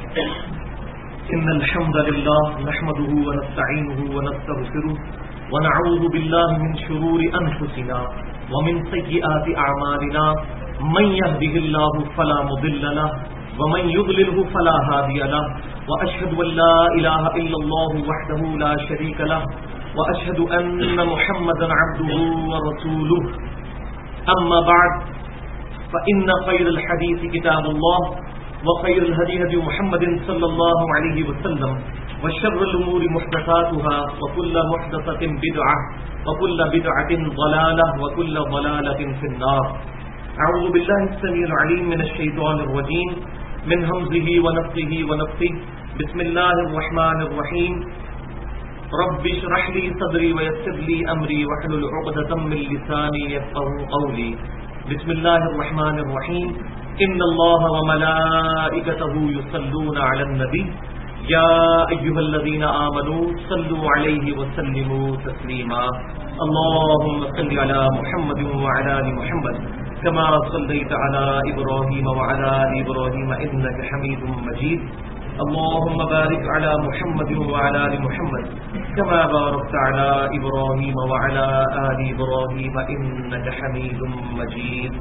إن الحمد لله نحمده ونستعينه ونستغفره ونعوذ بالله من شرور أنفسنا ومن سيئات أعمالنا من يهده الله فلا مضل له ومن يضلله فلا هادي له وأشهد أن لا إله إلا الله وحده لا شريك له وأشهد أن محمدا عبده ورسوله أما بعد فإن خير الحديث كتاب الله وخير الهدي هدي محمد صلى الله عليه وسلم وشر الأمور محدثاتها وكل محدثة بدعة وكل بدعة ضلالة وكل ضلالة في النار. أعوذ بالله السميع العليم من الشيطان الرجيم من همزه ونفخه ونفثه. بسم الله الرحمن الرحيم. رب اشرح لي صدري ويسر لي أمري واحلل عقدة من لساني يفقهوا قولي. بسم الله الرحمن الرحيم. إن الله وملائكته يصلون على النبي يا أيها الذين آمنوا صلوا عليه وسلموا تسليما. اللهم صل على محمد وعلى آل محمد كما صليت على إبراهيم وعلى آل إبراهيم إنك حميد مجيد. اللهم بارك على محمد وعلى آل محمد كما باركت على إبراهيم وعلى آل إبراهيم إنك حميد مجيد.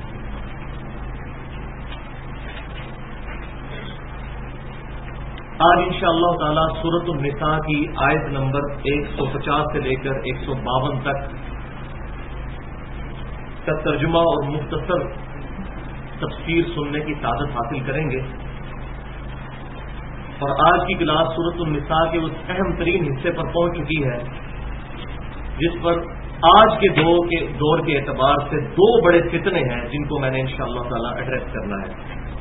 آج انشاءاللہ تعالی سورۃ النساء کی آیت نمبر 150 سے لے کر 152 تک کا ترجمہ اور مختصر تفسیر سننے کی سعادت حاصل کریں گے. اور آج کی کلاس سورۃ النساء کے اس اہم ترین حصے پر پہنچ چکی ہے جس پر آج کے دور کے اعتبار سے دو بڑے فتنے ہیں جن کو میں نے انشاءاللہ تعالی ایڈریس کرنا ہے.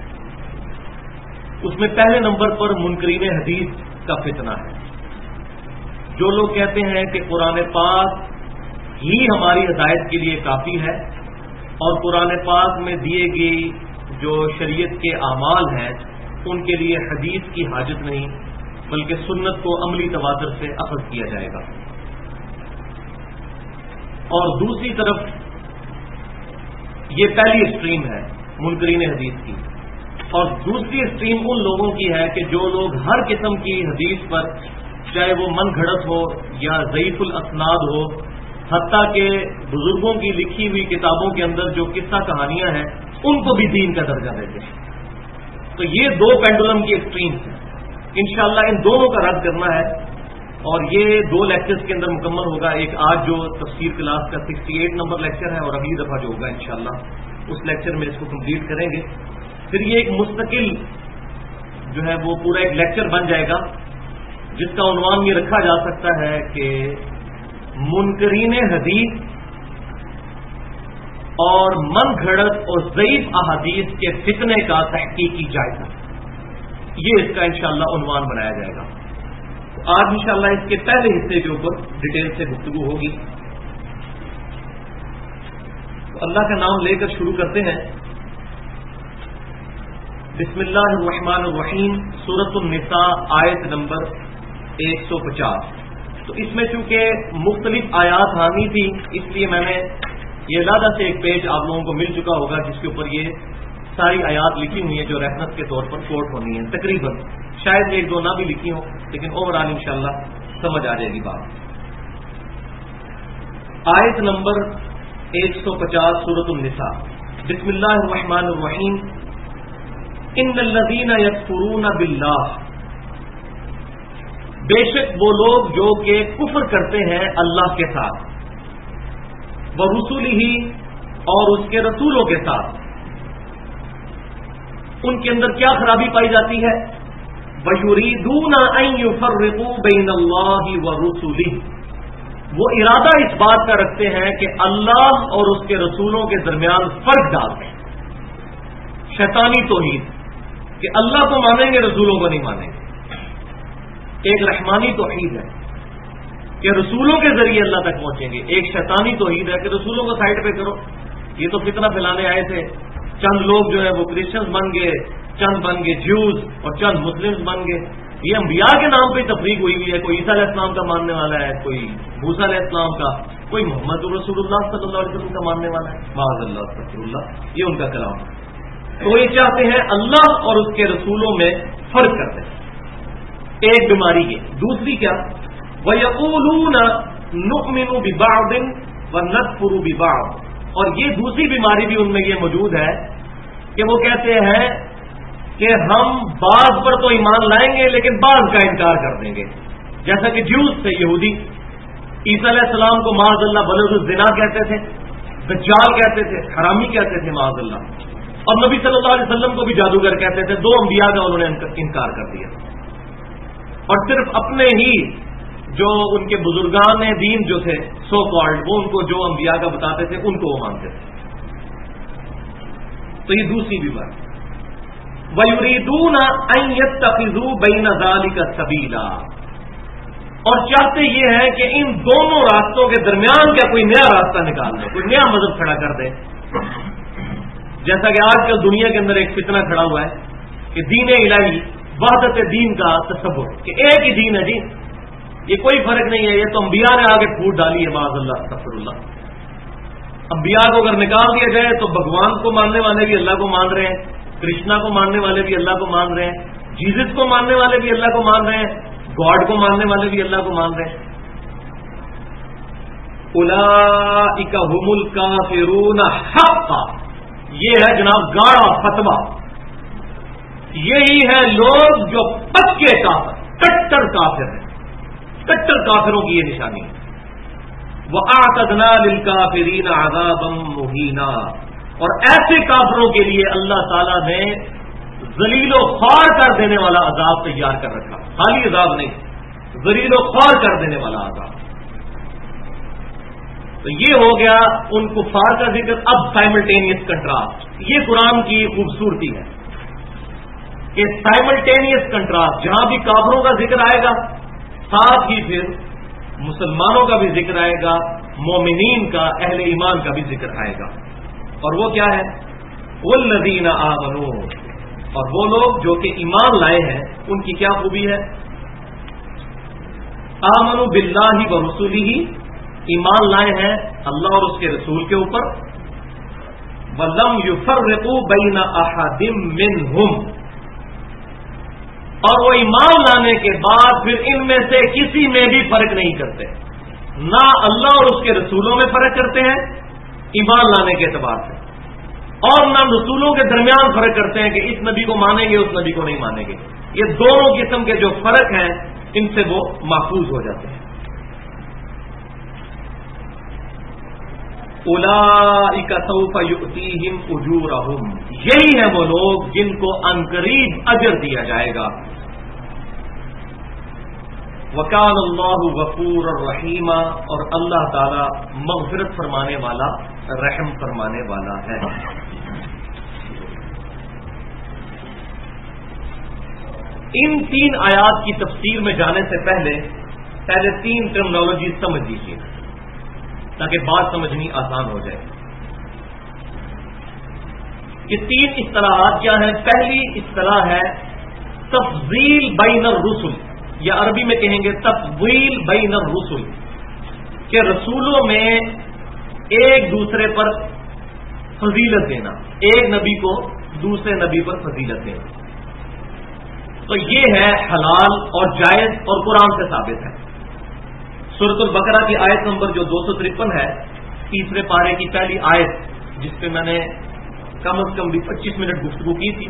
اس میں پہلے نمبر پر منکرین حدیث کا فتنہ ہے. جو لوگ کہتے ہیں کہ قرآن پاک ہی ہماری ہدایت کے لیے کافی ہے اور قرآن پاک میں دیے گئی جو شریعت کے اعمال ہیں ان کے لیے حدیث کی حاجت نہیں بلکہ سنت کو عملی تواتر سے اخذ کیا جائے گا. اور دوسری طرف یہ پہلی اسٹریم ہے منکرین حدیث کی، اور دوسری اسٹریم ان لوگوں کی ہے کہ جو لوگ ہر قسم کی حدیث پر چاہے وہ من گھڑت ہو یا ضعیف الاسناد ہو، حتیٰ کہ بزرگوں کی لکھی ہوئی کتابوں کے اندر جو قصہ کہانیاں ہیں ان کو بھی دین کا درجہ دیتے ہیں. تو یہ دو پینڈولم کی ایکسٹریمز ہیں. انشاءاللہ ان دونوں کا رد کرنا ہے اور یہ دو لیکچرز کے اندر مکمل ہوگا. ایک آج جو تفسیر کلاس کا 68 نمبر لیکچر ہے اور اگلی دفعہ جو ہوگا انشاءاللہ اس لیکچر میں اس کو کمپلیٹ کریں گے. پھر یہ ایک مستقل جو ہے وہ پورا ایک لیکچر بن جائے گا جس کا عنوان یہ رکھا جا سکتا ہے کہ منکرین حدیث اور من گھڑت اور ضعیف احادیث کے فتنے کا تحقیقی جائزہ. یہ اس کا انشاءاللہ عنوان بنایا جائے گا. تو آج انشاءاللہ اس کے پہلے حصے کے اوپر ڈیٹیل سے گفتگو ہوگی. تو اللہ کا نام لے کر شروع کرتے ہیں. بسم اللہ الرحمن الرحیم. سورۃ النساء آیت نمبر 150. تو اس میں چونکہ مختلف آیات آنی تھی اس لیے میں نے یہ علیحدہ سے ایک پیج آپ لوگوں کو مل چکا ہوگا جس کے اوپر یہ ساری آیات لکھی ہوئی ہیں جو ریفرنس کے طور پر کوٹ ہونی ہے. تقریباً شاید ایک دو نہ بھی لکھی ہوں لیکن اوور آل انشاءاللہ سمجھ آ جائے گی بات. آیت نمبر 150 سورۃ النساء. بسم اللہ الرحمن الرحیم. ان الذین یکفرون باللہ، بے شک وہ لوگ جو کہ کفر کرتے ہیں اللہ کے ساتھ، ورسولہ اور اس کے رسولوں کے ساتھ، ان کے اندر کیا خرابی پائی جاتی ہے؟ وَيُرِيدُونَ أَن يُفَرِّقُوا بَيْنَ اللَّهِ وَرُسُلِهِ، وہ ارادہ اس بات کا رکھتے ہیں کہ اللہ اور اس کے رسولوں کے درمیان فرق ڈال دیں. شیطانی توحید کہ اللہ کو مانیں گے رسولوں کو نہیں مانیں گے. ایک رحمانی توحید ہے کہ رسولوں کے ذریعے اللہ تک پہنچیں گے. ایک شیطانی توحید ہے کہ رسولوں کو سائڈ پہ کرو. یہ تو فتنہ پھیلانے آئے تھے. چند لوگ جو ہے وہ کرسچنز بن گئے، چند بن گئے جیوز اور چند مسلمز بن گئے. یہ انبیاء کے نام پہ تفریق ہوئی ہوئی ہے. کوئی عیسیٰ علیہ السلام کا ماننے والا ہے، کوئی موسیٰ علیہ السلام کا، کوئی محمد رسول اللہ صلی اللہ علیہ وسلم کا ماننے والا ہے. معاذ اللہ، استغفر اللہ، یہ ان کا کلام ہے. تو یہ چاہتے ہیں اللہ اور اس کے رسولوں میں فرق کرتے ہیں. ایک بیماری کی. دوسری کیا؟ وَيَقُولُونَ نُؤْمِنُ بِبَعْضٍ وَنَكْفُرُ بِبَعْضٍ. اور یہ دوسری بیماری بھی ان میں یہ موجود ہے کہ وہ کہتے ہیں کہ ہم بعض پر تو ایمان لائیں گے لیکن بعض کا انکار کر دیں گے. جیسا کہ جیوز تھے یہودی، عیسیٰ علیہ السلام کو معاذ اللہ بلد الزنا کہتے تھے، دجال کہتے تھے، حرامی کہتے تھے معاذ اللہ، اور نبی صلی اللہ علیہ وسلم کو بھی جادوگر کہتے تھے. دو انبیاء کا انہوں نے انکار کر دیا، اور صرف اپنے ہی جو ان کے بزرگان دین جو تھے سو کالڈ، وہ ان کو جو انبیاء کا بتاتے تھے ان کو وہ مانتے تھے. تو یہ دوسری بیماری. وَيُرِيدُونَ أَن يَتَّخِذُوا بَيْنَ ذَلِكَ سَبِيلًا. اور چاہتے یہ ہے کہ ان دونوں راستوں کے درمیان کا کوئی نیا راستہ نکال دے، کوئی نیا مذہب کھڑا کر دے. جیسا کہ آج کل دنیا کے اندر ایک فتنہ کھڑا ہوا ہے کہ دین الہی، وحدت دین کا تصور کہ ایک ہی دین ہے جی، یہ کوئی فرق نہیں ہے. یہ تو انبیاء نے آگے پھوٹ ڈالی ہے معاذ اللہ استغفر اللہ. انبیاء کو اگر نکال دیا جائے تو بھگوان کو ماننے والے بھی اللہ کو مان رہے ہیں، کرشنا کو ماننے والے بھی اللہ کو مان رہے ہیں، جیزس کو ماننے والے بھی اللہ کو مان رہے ہیں، گاڈ کو ماننے والے بھی اللہ کو مان رہے ہیں. اولئک ھم الکافرون حقا. یہ ہے جناب گاڑا فتویٰ. یہی ہے لوگ جو پکے کافر، کٹر کافر ہیں. کٹر کافروں کی یہ نشانی ہے. وَأَعْتَدْنَا لِلْكَافِرِينَ عَذَابًا مُهِينًا. اور ایسے کافروں کے لیے اللہ تعالیٰ نے ذلیل و خوار کر دینے والا عذاب تیار کر رکھا. خالی عذاب نہیں، ذلیل و خوار کر دینے والا عذاب. تو یہ ہو گیا ان کفار کا ذکر. اب سائملٹینیس کنٹراسٹ، یہ قرآن کی خوبصورتی ہے کہ سائملٹینیس کنٹراسٹ، جہاں بھی کافروں کا ذکر آئے گا ساتھ ہی پھر مسلمانوں کا بھی ذکر آئے گا، مومنین کا، اہل ایمان کا بھی ذکر آئے گا. اور وہ کیا ہے؟ والذین آمنوا. اور وہ لوگ جو کہ ایمان لائے ہیں ان کی کیا خوبی ہے؟ آمنوا باللہ ورسولہ. ایمان لائے ہیں اللہ اور اس کے رسول کے اوپر. ولم یفرقوا بین احد منہم. اور وہ ایمان لانے کے بعد پھر ان میں سے کسی میں بھی فرق نہیں کرتے. نہ اللہ اور اس کے رسولوں میں فرق کرتے ہیں ایمان لانے کے اعتبار سے، اور نہ رسولوں کے درمیان فرق کرتے ہیں کہ اس نبی کو مانیں گے اس نبی کو نہیں مانیں گے. یہ دونوں قسم کے جو فرق ہیں ان سے وہ محفوظ ہو جاتے ہیں. اولئک سوف یؤتیہم اجورہم. یہی ہے وہ لوگ جن کو عنقریب اجر دیا جائے گا. وکان اللہ غفورا رحیما. اور اللہ تعالی مغفرت فرمانے والا، رحم فرمانے والا ہے. ان 3 آیات کی تفسیر میں جانے سے پہلے 3 ٹرمنالوجی سمجھ لیجیے تاکہ بات سمجھنی آسان ہو جائے. یہ 3 اصطلاحات کیا ہیں؟ پہلی اصطلاح ہے تفضیل بین الرسل، یا عربی میں کہیں گے تفضیل بین الرسل، کہ رسولوں میں ایک دوسرے پر فضیلت دینا، ایک نبی کو دوسرے نبی پر فضیلت دینا. تو یہ ہے حلال اور جائز اور قرآن سے ثابت ہے. سورۃ البقرہ کی آیت نمبر جو 253 ہے، تیسرے پارے کی پہلی آیت، جس پہ میں نے کم از کم بھی 25 منٹ گفتگو کی تھی.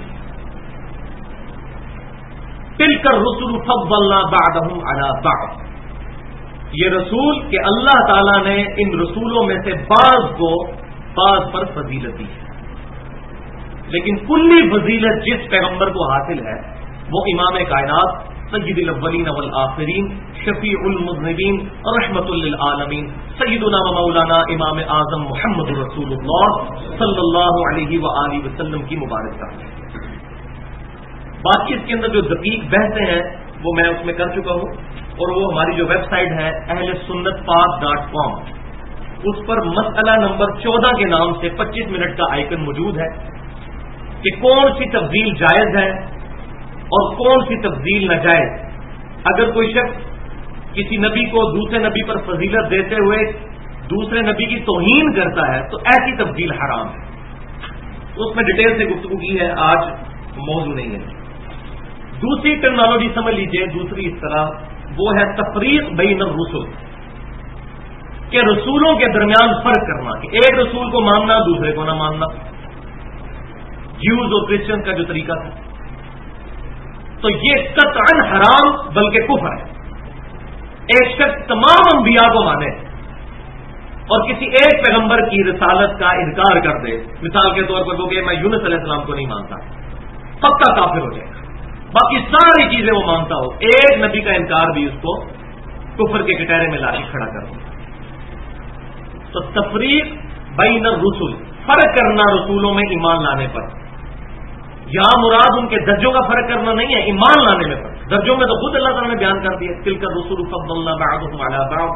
تلک الرسل فضلنا بعضهم على بعض. یہ رسول کہ اللہ تعالیٰ نے ان رسولوں میں سے بعض کو بعض پر فضیلت دی ہے. لیکن کلی فضیلت جس پیغمبر کو حاصل ہے وہ امام کائنات، سید الاولین والآخرین، شفیع المذنبین، رحمت للعالمین، سیدنا و مولانا امام اعظم محمد رسول اللہ صلی اللہ علیہ وآلہ وسلم کی مبارک ہے. باقی اس کے اندر جو دقیق بحثیں ہیں وہ میں اس میں کر چکا ہوں، اور وہ ہماری جو ویب سائٹ ہے ahlsunnatpak.com، اس پر مسئلہ نمبر 14 کے نام سے 25 منٹ کا آئیکن موجود ہے کہ کون سی تفضیل جائز ہے اور کون سی تفضیل ناجائز. اگر کوئی شخص کسی نبی کو دوسرے نبی پر فضیلت دیتے ہوئے دوسرے نبی کی توہین کرتا ہے تو ایسی تفضیل حرام ہے. اس میں ڈیٹیل سے گفتگو کی ہے، آج موضوع نہیں ہے۔ دوسری ٹرمنالوجی سمجھ لیجئے، دوسری اصطلاح وہ ہے تفریق بین الرسل، کہ رسولوں کے درمیان فرق کرنا، کہ ایک رسول کو ماننا دوسرے کو نہ ماننا، جیوز اور کرسچن کا جو طریقہ تھا، تو یہ قطعاً حرام بلکہ کفر ہے۔ ایک شخص تمام انبیاء کو مانے اور کسی ایک پیغمبر کی رسالت کا انکار کر دے، مثال کے طور پر وہ کہ میں یونس علیہ السلام کو نہیں مانتا، پکا کافر ہو جائے گا۔ باقی ساری چیزیں وہ مانتا ہو، ایک نبی کا انکار بھی اس کو کفر کے کٹہرے میں لا کے کھڑا کر دے۔ تو تفریق بین الرسل، فرق کرنا رسولوں میں ایمان لانے پر، یہاں مراد ان کے درجوں کا فرق کرنا نہیں ہے، ایمان لانے میں فرق۔ درجوں میں تو خود اللہ تعالیٰ نے بیان کر دیا، تلک الرسل فضلنا بعضهم علی بعض۔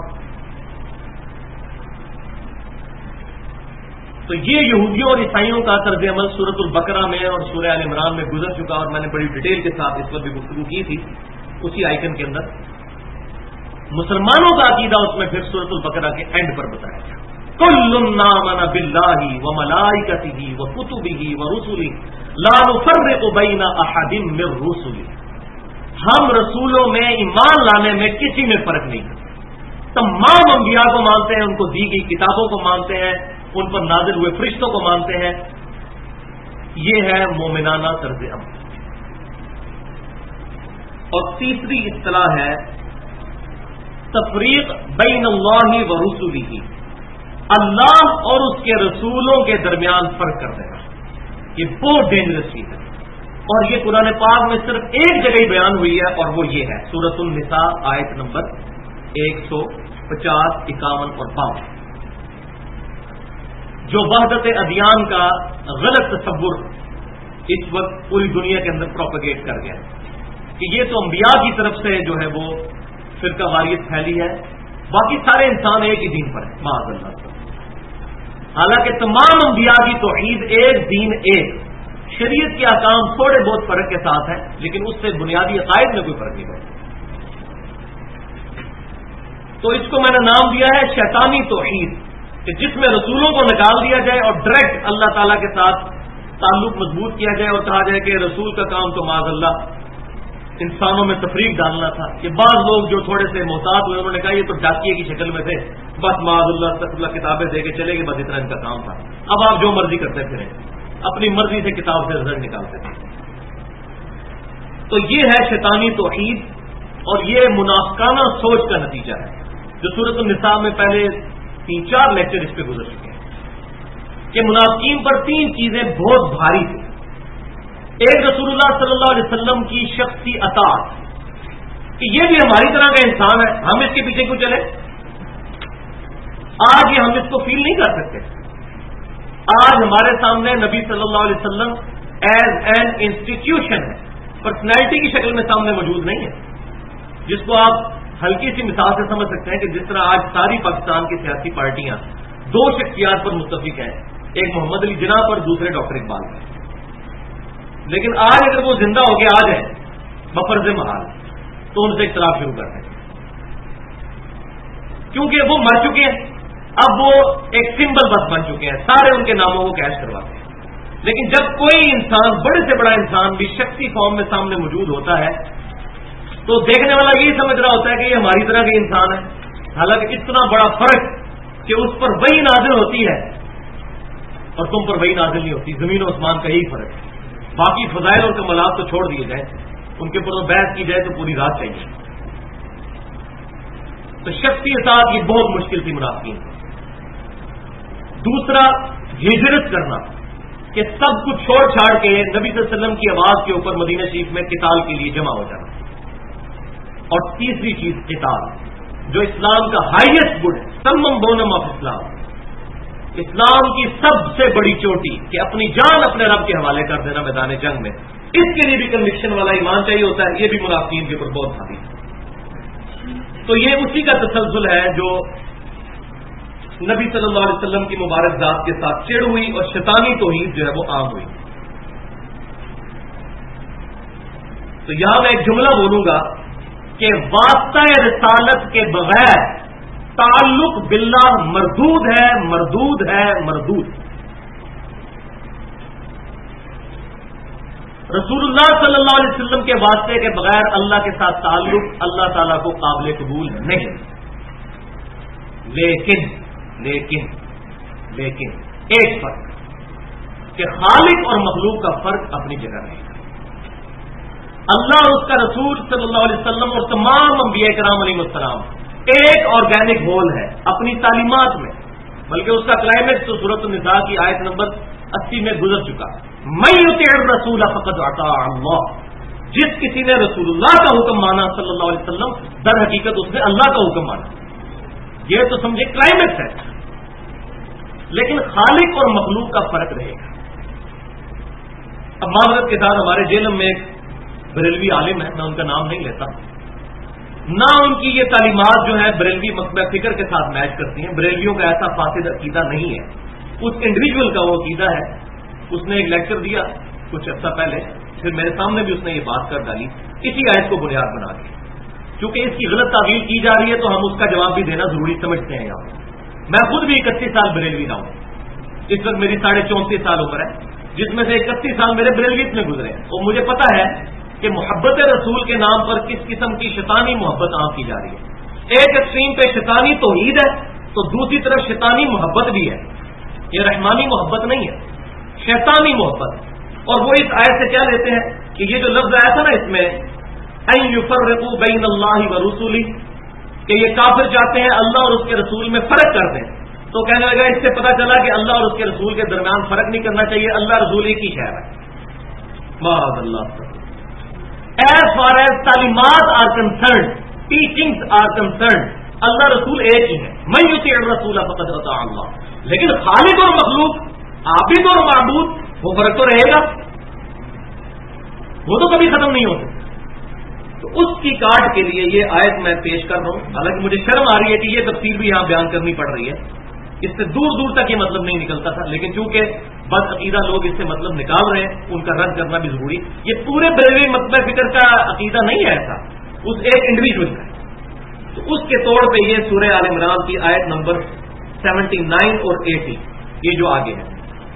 تو یہ یہودیوں اور عیسائیوں کا طرز عمل سورۃ البقرہ میں اور سورہ آل عمران میں گزر چکا، اور میں نے بڑی ڈیٹیل کے ساتھ اس پر بھی گفتگو کی تھی اسی آئیکن کے اندر۔ مسلمانوں کا عقیدہ اس میں پھر سورۃ البقرہ کے اینڈ پر بتایا گیا، کل آمن باللہ وملائکتہ وکتبہ ورسلہ لا نفرق بین احد من رسلہ۔ ہم رسولوں میں ایمان لانے میں کسی میں فرق نہیں کرتے، تمام انبیاء کو مانتے ہیں، ان کو دی گئی کتابوں کو مانتے ہیں، ان پر نازل ہوئے فرشتوں کو مانتے ہیں۔ یہ ہے مومنانہ طرز عمل۔ اور تیسری اصطلاح ہے تفریق بین اللہ و رسلہ، اللہ اور اس کے رسولوں کے درمیان فرق کر دینا۔ یہ بہت ڈینجرس چیز ہے، اور یہ قرآن پاک میں صرف ایک جگہ ہی بیان ہوئی ہے، اور وہ یہ ہے سورۃ النساء آیت نمبر 150، 51 اور 52، جو وحدت ادیان کا غلط تصور اس وقت پوری دنیا کے اندر پروپیگیٹ کر گیا کہ یہ تو انبیاء کی طرف سے جو ہے وہ فرقہ واریت پھیلی ہے، باقی سارے انسان ایک ہی دین پر ہیں، معاذ اللہ۔ حالانکہ تمام انبیاء کی توحید ایک، دین ایک، شریعت کے احکام تھوڑے بہت فرق کے ساتھ ہیں، لیکن اس سے بنیادی عقائد میں کوئی فرق نہیں پڑتا۔ تو اس کو میں نے نام دیا ہے شیطانی توحید، کہ جس میں رسولوں کو نکال دیا جائے اور ڈائریکٹ اللہ تعالیٰ کے ساتھ تعلق مضبوط کیا جائے، اور کہا جائے کہ رسول کا کام تو معاذ اللہ انسانوں میں تفریق ڈالنا تھا۔ کہ بعض لوگ جو تھوڑے سے محتاط ہوئے انہوں نے کہا یہ تو ڈاکیے کی شکل میں تھے، بس معاذ اللہ کتابیں دے کے چلے گئے، بس اتنا ان کا کام تھا، اب آپ جو مرضی کرتے پھریں، اپنی مرضی سے کتاب سے رزلٹ نکالتے تھے۔ تو یہ ہے شیطانی توحید، اور یہ منافقانہ سوچ کا نتیجہ ہے، جو سورۃ النساء میں پہلے 3-4 لیکچر اس پہ گزر چکے ہیں کہ منافقین پر 3 چیزیں بہت بھاری تھیں۔ ایک رسول اللہ صلی اللہ علیہ وسلم کی شخصی اطاعت، کہ یہ بھی ہماری طرح کا انسان ہے، ہم اس کے پیچھے کیوں چلے؟ آج یہ ہم اس کو فیل نہیں کر سکتے۔ آج ہمارے سامنے نبی صلی اللہ علیہ وسلم ایز این انسٹیٹیوشن ہے، پرسنالٹی کی شکل میں سامنے موجود نہیں ہے، جس کو آپ ہلکی سی مثال سے سمجھ سکتے ہیں کہ جس طرح آج ساری پاکستان کی سیاسی پارٹیاں 2 شخصیات پر متفق ہیں، ایک محمد علی جناح پر، دوسرے ڈاکٹر اقبال پر، لیکن آج اگر وہ زندہ ہو کے آ جائیں بفرض محال تو ان سے اختلاف شروع کرتے ہیں، کیونکہ وہ مر چکے ہیں، اب وہ ایک سمبل بس بن چکے ہیں، سارے ان کے ناموں کو کیش کرواتے ہیں۔ لیکن جب کوئی انسان، بڑے سے بڑا انسان بھی شخصی فارم میں سامنے موجود ہوتا ہے تو دیکھنے والا یہی سمجھ رہا ہوتا ہے کہ یہ ہماری طرح کے انسان ہے، حالانکہ اتنا بڑا فرق کہ اس پر وہی نازل ہوتی ہے اور تم پر وہی نازل نہیں ہوتی، زمین و آسمان کا یہی فرق ہے۔ باقی فضائل اور کمالات تو چھوڑ دیے جائیں، ان کے اوپر بحث کی جائے تو پوری رات چاہیے۔ تو شخصی اطاعت یہ بہت مشکل تھی منافقین۔ دوسرا ہجرت کرنا، کہ سب کچھ چھوڑ چھاڑ کے نبی صلی اللہ علیہ وسلم کی آواز کے اوپر مدینہ شریف میں قتال کے لیے جمع ہو جانا۔ اور تیسری چیز قتال، جو اسلام کا ہائیسٹ گڈ ہے، سمم بونم آف اسلام، اسلام کی سب سے بڑی چوٹی، کہ اپنی جان اپنے رب کے حوالے کر دینا میدان جنگ میں، اس کے لیے بھی کنوکشن والا ایمان چاہیے ہوتا ہے، یہ بھی منافقین کے اوپر بہت بھاری ہے۔ تو یہ اسی کا تسلسل ہے جو نبی صلی اللہ علیہ وسلم کی مبارک ذات کے ساتھ چڑ ہوئی، اور شیطانی توحید جو ہے وہ عام ہوئی۔ تو یہاں میں ایک جملہ بولوں گا کہ واسطہ رسالت کے بغیر تعلق باللہ مردود ہے، مردود ہے، مردود۔ رسول اللہ صلی اللہ علیہ وسلم کے واسطے کے بغیر اللہ کے ساتھ تعلق اللہ تعالیٰ کو قابل قبول نہیں. لیکن ایک فرق کہ خالق اور مخلوق کا فرق اپنی جگہ رہے گا. اللہ اور اس کا رسول صلی اللہ علیہ وسلم اور تمام انبیاء کرام علیہ السلام ایک آرگینک ہول ہے اپنی تعلیمات میں، بلکہ اس کا کلائمیکس تو سورۃ النساء کی آیت نمبر 80 میں گزر چکا. من یطع الرسول فقد اطاع اللہ، جس کسی نے رسول اللہ کا حکم مانا صلی اللہ علیہ وسلم، در حقیقت اس نے اللہ کا حکم مانا. یہ تو سمجھے کلائمیکس ہے. لیکن خالق اور مخلوق کا فرق رہے گا. اب معذرت کے ساتھ ہمارے جیلم میں ایک بریلوی عالم ہے، میں ان کا نام نہیں لیتا، نہ ان کی یہ تعلیمات جو ہے بریلوی مکتبہ فکر کے ساتھ میچ کرتی ہیں. بریلویوں کا ایسا فاسد عقیدہ نہیں ہے، اس انڈیویجول کا وہ عقیدہ ہے. اس نے ایک لیکچر دیا کچھ عرصہ پہلے، پھر میرے سامنے بھی اس نے یہ بات کر ڈالی اسی آیت کو بنیاد بنا کے. چونکہ اس کی غلط تعبیر کی جا رہی ہے تو ہم اس کا جواب بھی دینا ضروری سمجھتے ہیں. یہاں میں خود بھی 31 سال بریلوی رہا ہوں. اس وقت میری 34.5 سال عمر ہے، جس میں سے 31 سال میرے بریلویت میں گزرے ہیں. اور مجھے پتا ہے کہ محبت رسول کے نام پر کس قسم کی شیطانی محبت عام کی جا رہی ہے. ایک ایکسٹریم پہ شیطانی توحید ہے تو دوسری طرف شیطانی محبت بھی ہے. یہ رحمانی محبت نہیں ہے، شیطانی محبت. اور وہ اس آیت سے کیا لیتے ہیں کہ یہ جو لفظ آیا تھا نا اس میں ان یفرقوا بین اللہ ورسولہ، کہ یہ کافر چاہتے ہیں اللہ اور اس کے رسول میں فرق کر دیں. تو کہنے لگا اس سے پتا چلا کہ اللہ اور اس کے رسول کے درمیان فرق نہیں کرنا چاہیے، اللہ رسول ایک ہی شہر ہے. معاذ اللہ. As far as تعلیمات are concerned, teachings are concerned, اللہ رسول ایک ہی ہے. من یطع الرسول فقد اطاع اللہ. لیکن خالق اور مخلوق، عابد اور معبود، وہ فرق تو رہے گا، وہ تو کبھی ختم نہیں ہوتا. تو اس کی کاٹ کے لیے یہ آیت میں پیش کر رہا ہوں. حالانکہ مجھے شرم آ رہی ہے کہ یہ تفسیر بھی یہاں بیان کرنی پڑ رہی ہے، اس سے دور دور تک یہ مطلب نہیں نکلتا تھا، لیکن چونکہ بد عقیدہ لوگ اس سے مطلب نکال رہے ہیں، ان کا رد کرنا بھی ضروری. یہ پورے بریلوی مکتبہ فکر کا عقیدہ نہیں ہے ایسا، اس ایک انڈیویجول کا. تو اس کے طور پہ یہ سورہ آل عمران کی آیت نمبر 79 اور 80 یہ جو آگے ہے،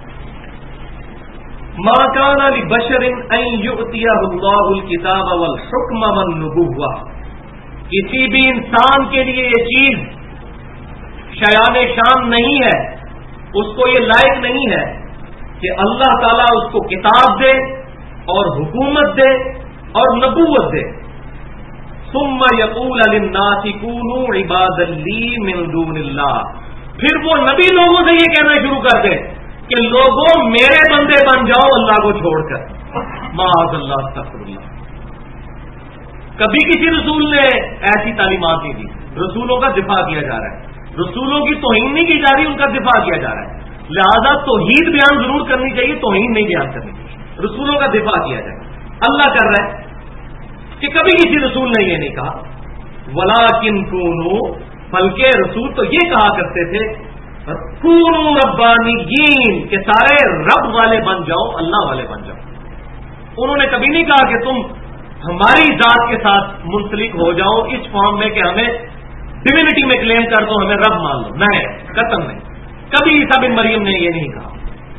ما کان لبشر ان یؤتیہ اللہ الکتاب والحکم والنبوۃ. کسی بھی انسان کے لیے یہ چیز شایان شان نہیں ہے، اس کو یہ لائق نہیں ہے کہ اللہ تعالیٰ اس کو کتاب دے اور حکومت دے اور نبوت دے. ثم یقول للناس کونوا عبادا لی من دون اللہ، پھر وہ نبی لوگوں سے یہ کہنا شروع کر دے کہ لوگوں میرے بندے بن جاؤ اللہ کو چھوڑ کر. معاذ اللہ، استغفر اللہ. کبھی کسی رسول نے ایسی تعلیمات نہیں دی. رسولوں کا دفاع کیا جا رہا ہے، رسولوں کی توہین نہیں کی جا رہی، ان کا دفاع کیا جا رہا ہے. لہذا توحید بیان ضرور کرنی چاہیے، توہین نہیں بیان کرنی چاہیے. رسولوں کا دفاع کیا جائے. اللہ کر رہا ہے کہ کبھی کسی رسول نے یہ نہیں کہا وَلَٰكِن كُونُوا، بلکہ رسول تو یہ کہا کرتے تھے كُونُوا رَبَّانِيِّينَ، کہ سارے رب والے بن جاؤ، اللہ والے بن جاؤ. انہوں نے کبھی نہیں کہا کہ تم ہماری ذات کے ساتھ منسلک ہو جاؤ اس فارم میں کہ ہمیں ڈیوینٹی میں کلیم کر دو، ہمیں رب مان لو. نہیں، قطعاً نہیں. کبھی عیسیٰ بن مریم نے یہ نہیں کہا.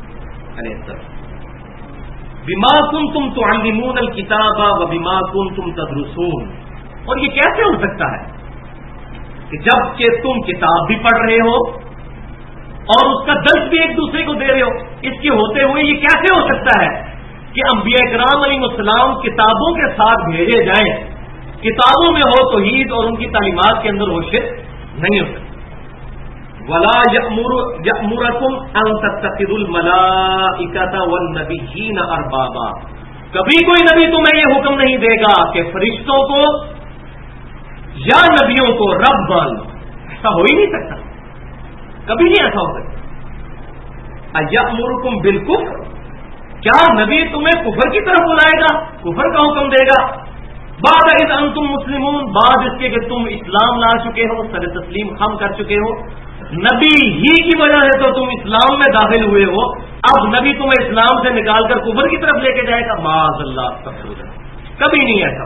بما کنتم تعلمون الکتاب وبما کنتم تدرسون. اور یہ کیسے ہو سکتا ہے کہ جب کہ تم کتاب بھی پڑھ رہے ہو اور اس کا درس بھی ایک دوسرے کو دے رہے ہو، اس کے ہوتے ہوئے یہ کیسے ہو سکتا ہے کہ انبیاء کرام علیہ السلام کتابوں کے ساتھ بھیجے جائیں، کتابوں میں ہو توحید اور ان کی تعلیمات کے اندر ہو شرک؟ نہیں ہو سکتا. وَلَا يَأْمُرَكُمْ أَن تَتَّخِذُوا الْمَلَائِكَةَ وَالنَّبِيِّينَ أَرْبَابًا. کبھی کوئی نبی تمہیں یہ حکم نہیں دے گا کہ فرشتوں کو یا نبیوں کو رب مان لو. ایسا ہو ہی نہیں سکتا، کبھی نہیں ایسا ہو سکتا. أَيَأْمُرُكُمْ بِالْكُفْرِ، کیا نبی تمہیں کفر کی طرف بلائے گا، کفر کا حکم دے گا؟ بعد اذ انتم مسلمون، بعد اس کے کہ تم اسلام لا چکے ہو، سر تسلیم خم کر چکے ہو. نبی ہی کی وجہ سے تو تم اسلام میں داخل ہوئے ہو، اب نبی تمہیں اسلام سے نکال کر کفر کی طرف لے کے جائے گا؟ معاذ اللہ، استغفر. کبھی نہیں ایسا.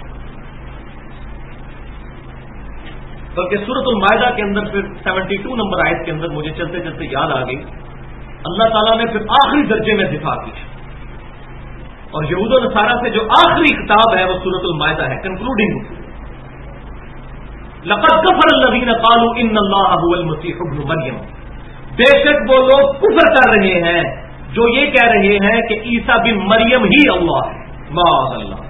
بلکہ سورۃ المائدہ کے اندر پھر 72 نمبر آیت کے اندر مجھے چلتے چلتے یاد آ گئی، اللہ تعالیٰ نے پھر آخری درجے میں دفاع کی اور یہود و نصارہ سے جو آخری کتاب ہے وہ سورۃ المائدہ ہے، کنکلوڈنگ بک۔ لقد کفر الذین قالوا ان اللہ هو المسیح ابن مریم، بے شک وہ لوگ کفر کر رہے ہیں جو یہ کہہ رہے ہیں کہ عیسیٰ بن مریم ہی اللہ ہے، معاذ اللہ۔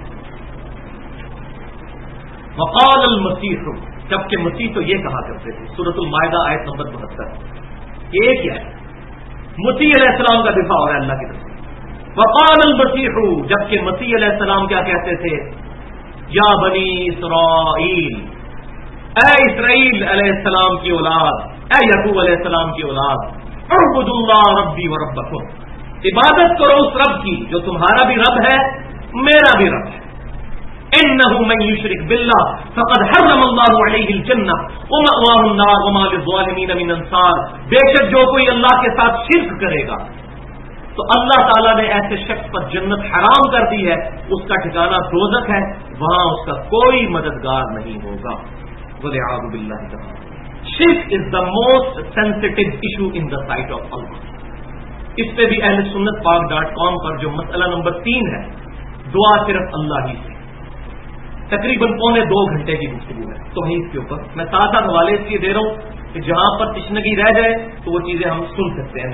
وقال المسیح، جبکہ مسیح تو یہ کہا کرتے تھے، سورۃ المائدہ آیت نمبر 72۔ یہ کیا ہے؟ مسیح علیہ السلام کا دفاع ہو رہا ہے اللہ کی طرف سے۔ وقال المسیح، جبکہ مسیح علیہ السلام کیا کہتے تھے؟ یا بنی اسرائیل، اے اسرائیل علیہ السلام کی اولاد، اے یعقوب علیہ السلام کی اولاد، اعبدوا اللہ ربی و ربکم، عبادت کرو اس رب کی جو تمہارا بھی رب ہے میرا بھی رب ہے۔ انه من یشرک باللہ فقد حرم اللہ علیہ الجنہ ومأواہ النار وما للظالمین من انصار، بے شک جو کوئی اللہ کے ساتھ شرک کرے گا تو اللہ تعالیٰ نے ایسے شخص پر جنت حرام کر دی ہے، اس کا ٹھکانہ دوزخ ہے، وہاں اس کا کوئی مددگار نہیں ہوگا۔ والعیاذ باللہ تعالی، شرک is the most sensitive issue in the sight of Allah. اس پہ بھی اہل سنت پاک.com پر جو مسئلہ نمبر 3 ہے، دعا صرف اللہ ہی سے، تقریباً 2.25 گھنٹے کی گفتگو ہے توحید کے اوپر۔ میں ساتھ حوالے اس لیے دے رہا ہوں کہ جہاں پر تشنگی رہ جائے تو وہ چیزیں ہم سن سکتے ہیں۔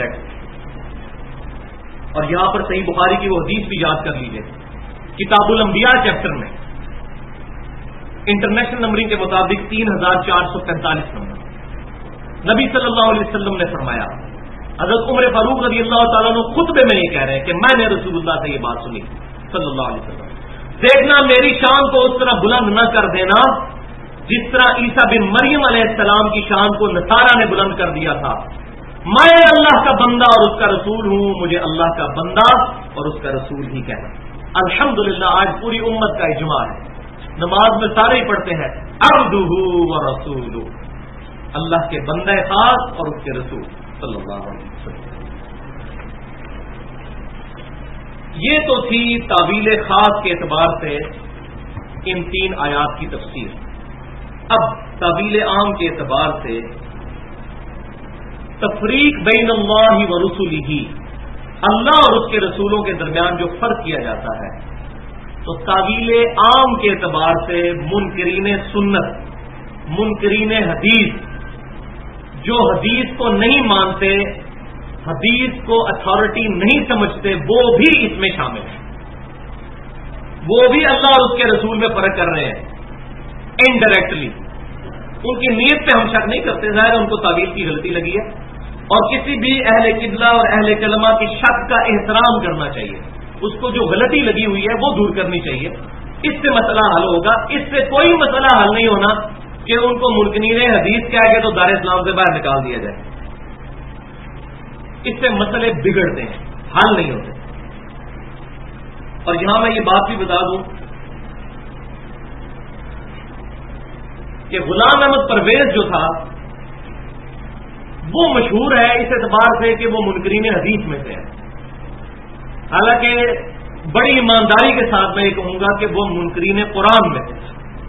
اور یہاں پر صحیح بخاری کی وہ حدیث بھی یاد کر لیجیے، کتاب الانبیاء چیپٹر میں انٹرنیشنل نمبرنگ کے مطابق 3445 نمبر، نبی صلی اللہ علیہ وسلم نے فرمایا، حضرت عمر فاروق رضی اللہ تعالیٰ عنہ خطبے میں یہ کہہ رہے ہیں کہ میں نے رسول اللہ سے یہ بات سنی صلی اللہ علیہ وسلم، دیکھنا میری شان کو اس طرح بلند نہ کر دینا جس طرح عیسیٰ بن مریم علیہ السلام کی شان کو نصارہ نے بلند کر دیا تھا۔ میں اللہ کا بندہ اور اس کا رسول ہوں، مجھے اللہ کا بندہ اور اس کا رسول ہی کہنا۔ الحمدللہ آج پوری امت کا اجماع ہے، نماز میں سارے ہی پڑھتے ہیں عبدہ و رسولہ، اللہ کے بندہ خاص اور اس کے رسول صلی اللہ علیہ وسلم۔ یہ تو تھی تعویل خاص کے اعتبار سے ان 3 آیات کی تفسیر۔ اب تعویل عام کے اعتبار سے تفریق بین اللہ و رسولہ، اللہ اور اس کے رسولوں کے درمیان جو فرق کیا جاتا ہے، تو تعویل عام کے اعتبار سے منکرین سنت، منکرین حدیث، جو حدیث کو نہیں مانتے، حدیث کو اتھارٹی نہیں سمجھتے، وہ بھی اس میں شامل ہیں، وہ بھی اللہ اور اس کے رسول میں فرق کر رہے ہیں انڈائریکٹلی۔ ان کی نیت پہ ہم شک نہیں کرتے، ظاہر ہے ان کو تعویل کی غلطی لگی ہے، اور کسی بھی اہل قبلہ اور اہل کلمہ کی شک کا احترام کرنا چاہیے، اس کو جو غلطی لگی ہوئی ہے وہ دور کرنی چاہیے، اس سے مسئلہ حل ہوگا۔ اس سے کوئی مسئلہ حل نہیں ہونا کہ ان کو منکرین حدیث کہہ کے تو دار اسلام سے باہر نکال دیا جائے، اس سے مسئلے بگڑتے ہیں، حل نہیں ہوتے۔ اور یہاں میں یہ بات بھی بتا دوں کہ غلام احمد پرویز جو تھا وہ مشہور ہے اس اعتبار سے کہ وہ منکرین حدیث میں سے ہے، حالانکہ بڑی ایمانداری کے ساتھ میں یہ کہوں گا کہ وہ منکرین قرآن میں سے،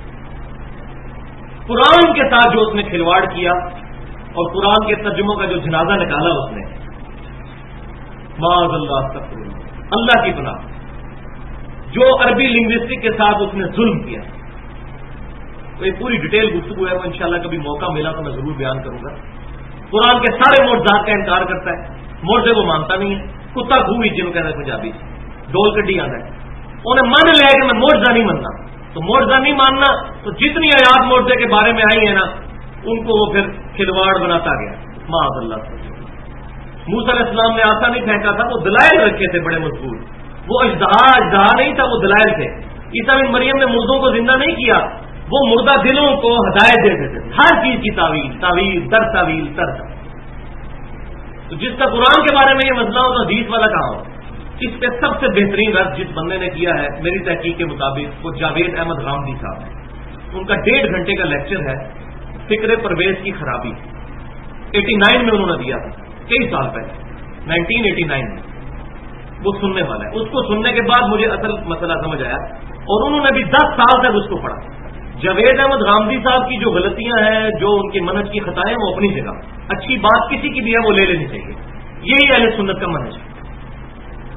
قرآن کے ساتھ جو اس نے کھلواڑ کیا اور قرآن کے ترجموں کا جو جنازہ نکالا اس نے، معاذ اللہ استغفر اللہ کی پناہ، جو عربی لنگوسٹک کے ساتھ اس نے ظلم کیا، تو یہ پوری ڈیٹیل گفتگو ہے، وہ انشاءاللہ کبھی موقع ملا تو میں ضرور بیان کروں گا۔ قرآن کے سارے معجزات کا انکار کرتا ہے، معجزے وہ مانتا نہیں ہے، کتا گھوڑی جنہوں کہتے ہیں پنجابی، ڈول کڈی آتا ہے، انہیں مان لیا کہ میں معجزہ نہیں ماننا، تو معجزہ نہیں ماننا تو جتنی آیات معجزے کے بارے میں آئی ہیں نا ان کو وہ پھر کھلواڑ بناتا گیا، معاذ اللہ سے۔ موسیٰ علیہ السلام نے آسا نہیں پھینکا تھا، وہ دلائل رکھے تھے بڑے مضبوط، وہ اجدہا نہیں تھا، وہ دلائل تھے۔ عیسیٰ بن مریم نے مردوں کو زندہ نہیں کیا، وہ مردہ دلوں کو ہدایت دے دیتے تھے، ہر چیز کی تعویل تعویل در تعویل تر۔ تو جس کا قرآن کے بارے میں یہ مسئلہ ہو تو حدیث والا کہاں ہو؟ اس پہ سب سے بہترین رد جس بندے نے کیا ہے میری تحقیق کے مطابق وہ جاوید احمد رامدی صاحب ہے، ان کا 1.5 گھنٹے کا لیکچر ہے فکر پرویز کی خرابی، 89 میں انہوں نے دیا تھا، کئی سال پہلے 1989 میں، وہ سننے والا ہے، اس کو سننے کے بعد مجھے اصل مسئلہ سمجھ آیا، اور انہوں نے بھی 10 سال تک اس کو پڑھا۔ جاوید احمد رامدی صاحب کی جو غلطیاں ہیں، جو ان کی منہج کی خطائیں، وہ اپنی جگہ، اچھی بات کسی کی بھی ہے وہ لے لینی چاہیے، یہی اہل سنت کا منہج ہے۔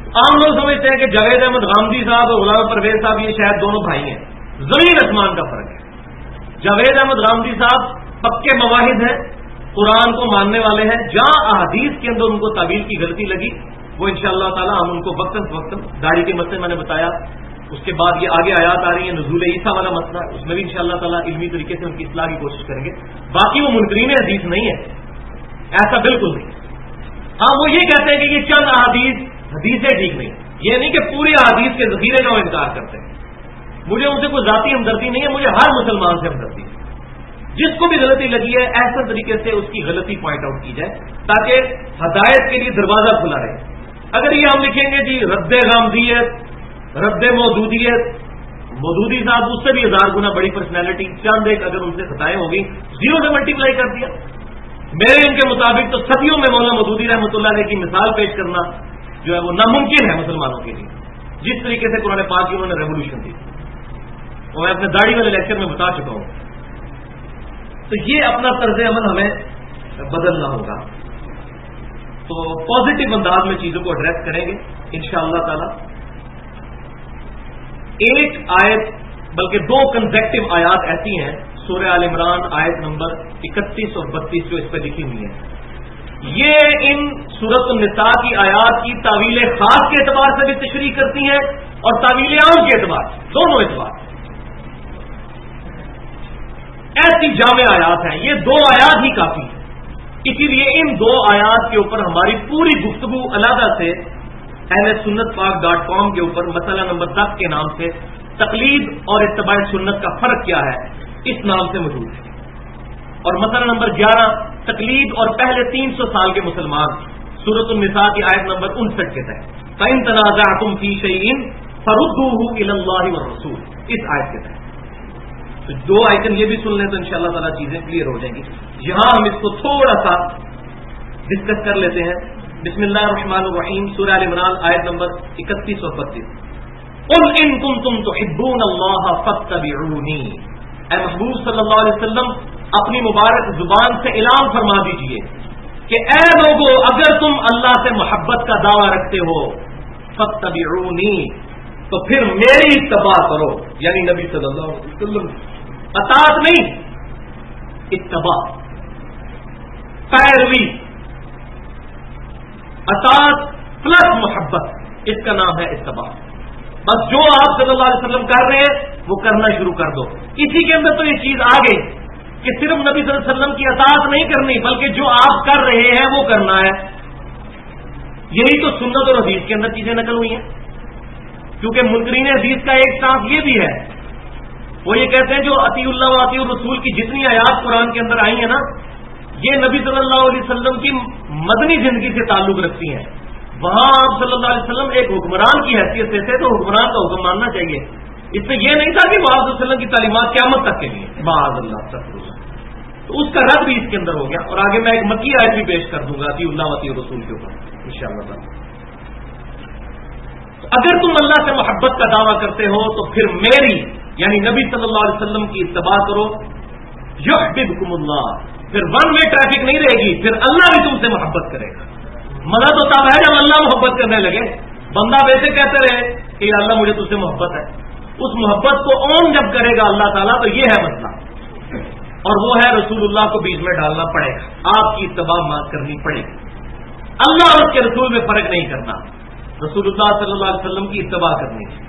عام لوگ سمجھتے ہیں کہ جاوید احمد غامدی صاحب اور غلام پرویز صاحب یہ شاید دونوں بھائی ہیں. زمین آسمان کا فرق ہے. جاوید احمد غامدی صاحب پکے مواحد ہیں, قرآن کو ماننے والے ہیں. جہاں احادیث کے اندر ان کو تعویل کی غلطی لگی وہ انشاءاللہ تعالی ہم ان کو وقتاً فوقتاً داڑھی کے مسئلے میں نے بتایا, اس کے بعد یہ آگے آیات آ رہی ہیں نزول عیسیٰ والا مسئلہ, اس میں بھی انشاءاللہ تعالی علمی طریقے سے ان کی اصلاح کی کوشش کریں گے. باقی وہ منکرین حدیث نہیں ہے, ایسا بالکل نہیں. ہاں وہ یہ کہتے ہیں کہ یہ چند حدیثیں ٹھیک نہیں, یہ نہیں کہ پوری حدیث کے ذخیرے کا وہ انکار کرتے ہیں. مجھے ان سے کوئی ذاتی ہمدردی نہیں ہے, مجھے ہر مسلمان سے ہمدردی ہے. جس کو بھی غلطی لگی ہے ایسا طریقے سے اس کی غلطی پوائنٹ آؤٹ کی جائے تاکہ ہدایت کے لیے دروازہ کھلا رہے. اگر یہ ہم لکھیں گے جی رد غامدیت, رد مودودیت, مودودی صاحب اس سے بھی 1000 گنا بڑی پرسنالٹی, چند ایک اگر ان سے خطائیں ہوگی 0 سے ملٹیپلائی کر دیا. میرے ان کے مطابق تو صدیوں میں مولانا مودودی رحمۃ اللہ علیہ کی مثال پیش کرنا جو ہے وہ ناممکن ہے مسلمانوں کے لیے, جس طریقے سے قرآن پاک کی انہوں نے ریولیوشن دی. اور میں اپنے داڑھی والے لیکچر میں بتا چکا ہوں. تو یہ اپنا طرز عمل ہمیں بدلنا ہوگا. تو پازیٹو انداز میں چیزوں کو ایڈریس کریں گے انشاءاللہ تعالی. ایک آیت بلکہ 2 کنزیکٹو آیات ایسی ہیں سورہ آل عمران آیت نمبر 31 اور 32 جو اس پہ لکھی ہوئی ہیں. یہ ان سورۃ النساء کی آیات کی تعویل خاص کے اعتبار سے بھی تشریح کرتی ہیں اور تعویل عام کے اعتبار سے, دونوں اعتبار. ایسی جامع آیات ہیں, یہ 2 آیات ہی کافی ہیں. اسی لیے ان 2 آیات کے اوپر ہماری پوری گفتگو علیحدہ سے ahlsunnatpak.com کے اوپر مسئلہ نمبر 10 کے نام سے تقلید اور اتباع سنت کا فرق کیا ہے اس نام سے موجود ہے. اور مسئلہ نمبر 11 تقلید اور پہلے 300 سال کے مسلمان سورۃ النساء کی آیت نمبر 59 کے تحت فَإِن تَنَازَعْتُمْ فِي شَيْءٍ فَرُدُّوهُ إِلَى اللَّهِ وَالرَّسُولِ, اس آیت کے تحت. تو 2 آیتن یہ بھی سن لیں تو انشاءاللہ تعالی چیزیں کلیئر ہو جائیں گی. یہاں ہم اس کو تھوڑا سا ڈسکس کر لیتے ہیں. بسم اللہ الرحمن الرحیم, سورہ آل عمران آیت نمبر 31 اور 32. قُلْ إِن كُنتُمْ تُحِبُّونَ اللَّهَ فَاتَّبِعُونِي, اے محبوب صلی اللہ علیہ وسلم اپنی مبارک زبان سے اعلان فرما دیجئے کہ اے لوگو اگر تم اللہ سے محبت کا دعویٰ رکھتے ہو فَاتَّبِعُونِی, تو پھر میری اتباع کرو, یعنی نبی صلی اللہ علیہ وسلم. اطاعت نہیں, اتباع, پیروی. اطاعت پلس محبت, اس کا نام ہے اتباع. بس جو آپ صلی اللہ علیہ وسلم کر رہے ہیں وہ کرنا شروع کر دو. اسی کے اندر تو یہ چیز آ گئی کہ صرف نبی صلی اللہ علیہ وسلم کی اطاعت نہیں کرنی بلکہ جو آپ کر رہے ہیں وہ کرنا ہے. یہی تو سنت اور حدیث کے اندر چیزیں نقل ہوئی ہیں. کیونکہ منکرین حدیث کا ایک صاف یہ بھی ہے, وہ یہ کہتے ہیں جو اطیع اللہ و اطیع الرسول کی جتنی آیات قرآن کے اندر آئی ہیں نا, یہ نبی صلی اللہ علیہ وسلم کی مدنی زندگی سے تعلق رکھتی ہیں. وہاں آپ صلی اللہ علیہ وسلم ایک حکمران کی حیثیت سے تھے تو حکمران کا حکم ماننا چاہیے. اس میں یہ نہیں تھا کہ معاذ اللہ وسلم کی تعلیمات قیامت تک کے لیے, معاذ اللہ تک. تو اس کا رد بھی اس کے اندر ہو گیا. اور آگے میں ایک مکی آیت بھی پیش کر دوں گا اطیع اللہ و اطیع الرسول کے اوپر انشاءاللہ تعالی. اگر تم اللہ سے محبت کا دعویٰ کرتے ہو تو پھر میری یعنی نبی صلی اللہ علیہ وسلم کی اتباع کرو. یحببکم اللہ, پھر ون وے ٹریفک نہیں رہے گی, پھر اللہ بھی تم سے محبت کرے گا. مزہ تو تب ہے جب اللہ محبت کرنے لگے. بندہ ویسے کہتے رہے کہ یا اللہ مجھے تجھ سے محبت ہے, اس محبت کو اون جب کرے گا اللہ تعالیٰ تو یہ ہے مسئلہ. اور وہ ہے رسول اللہ کو بیچ میں ڈالنا پڑے گا, آپ کی اتباع کرنی پڑے گی. اللہ اور اس کے رسول میں فرق نہیں کرنا, رسول اللہ صلی اللہ علیہ وسلم کی اتباع کرنی ہے.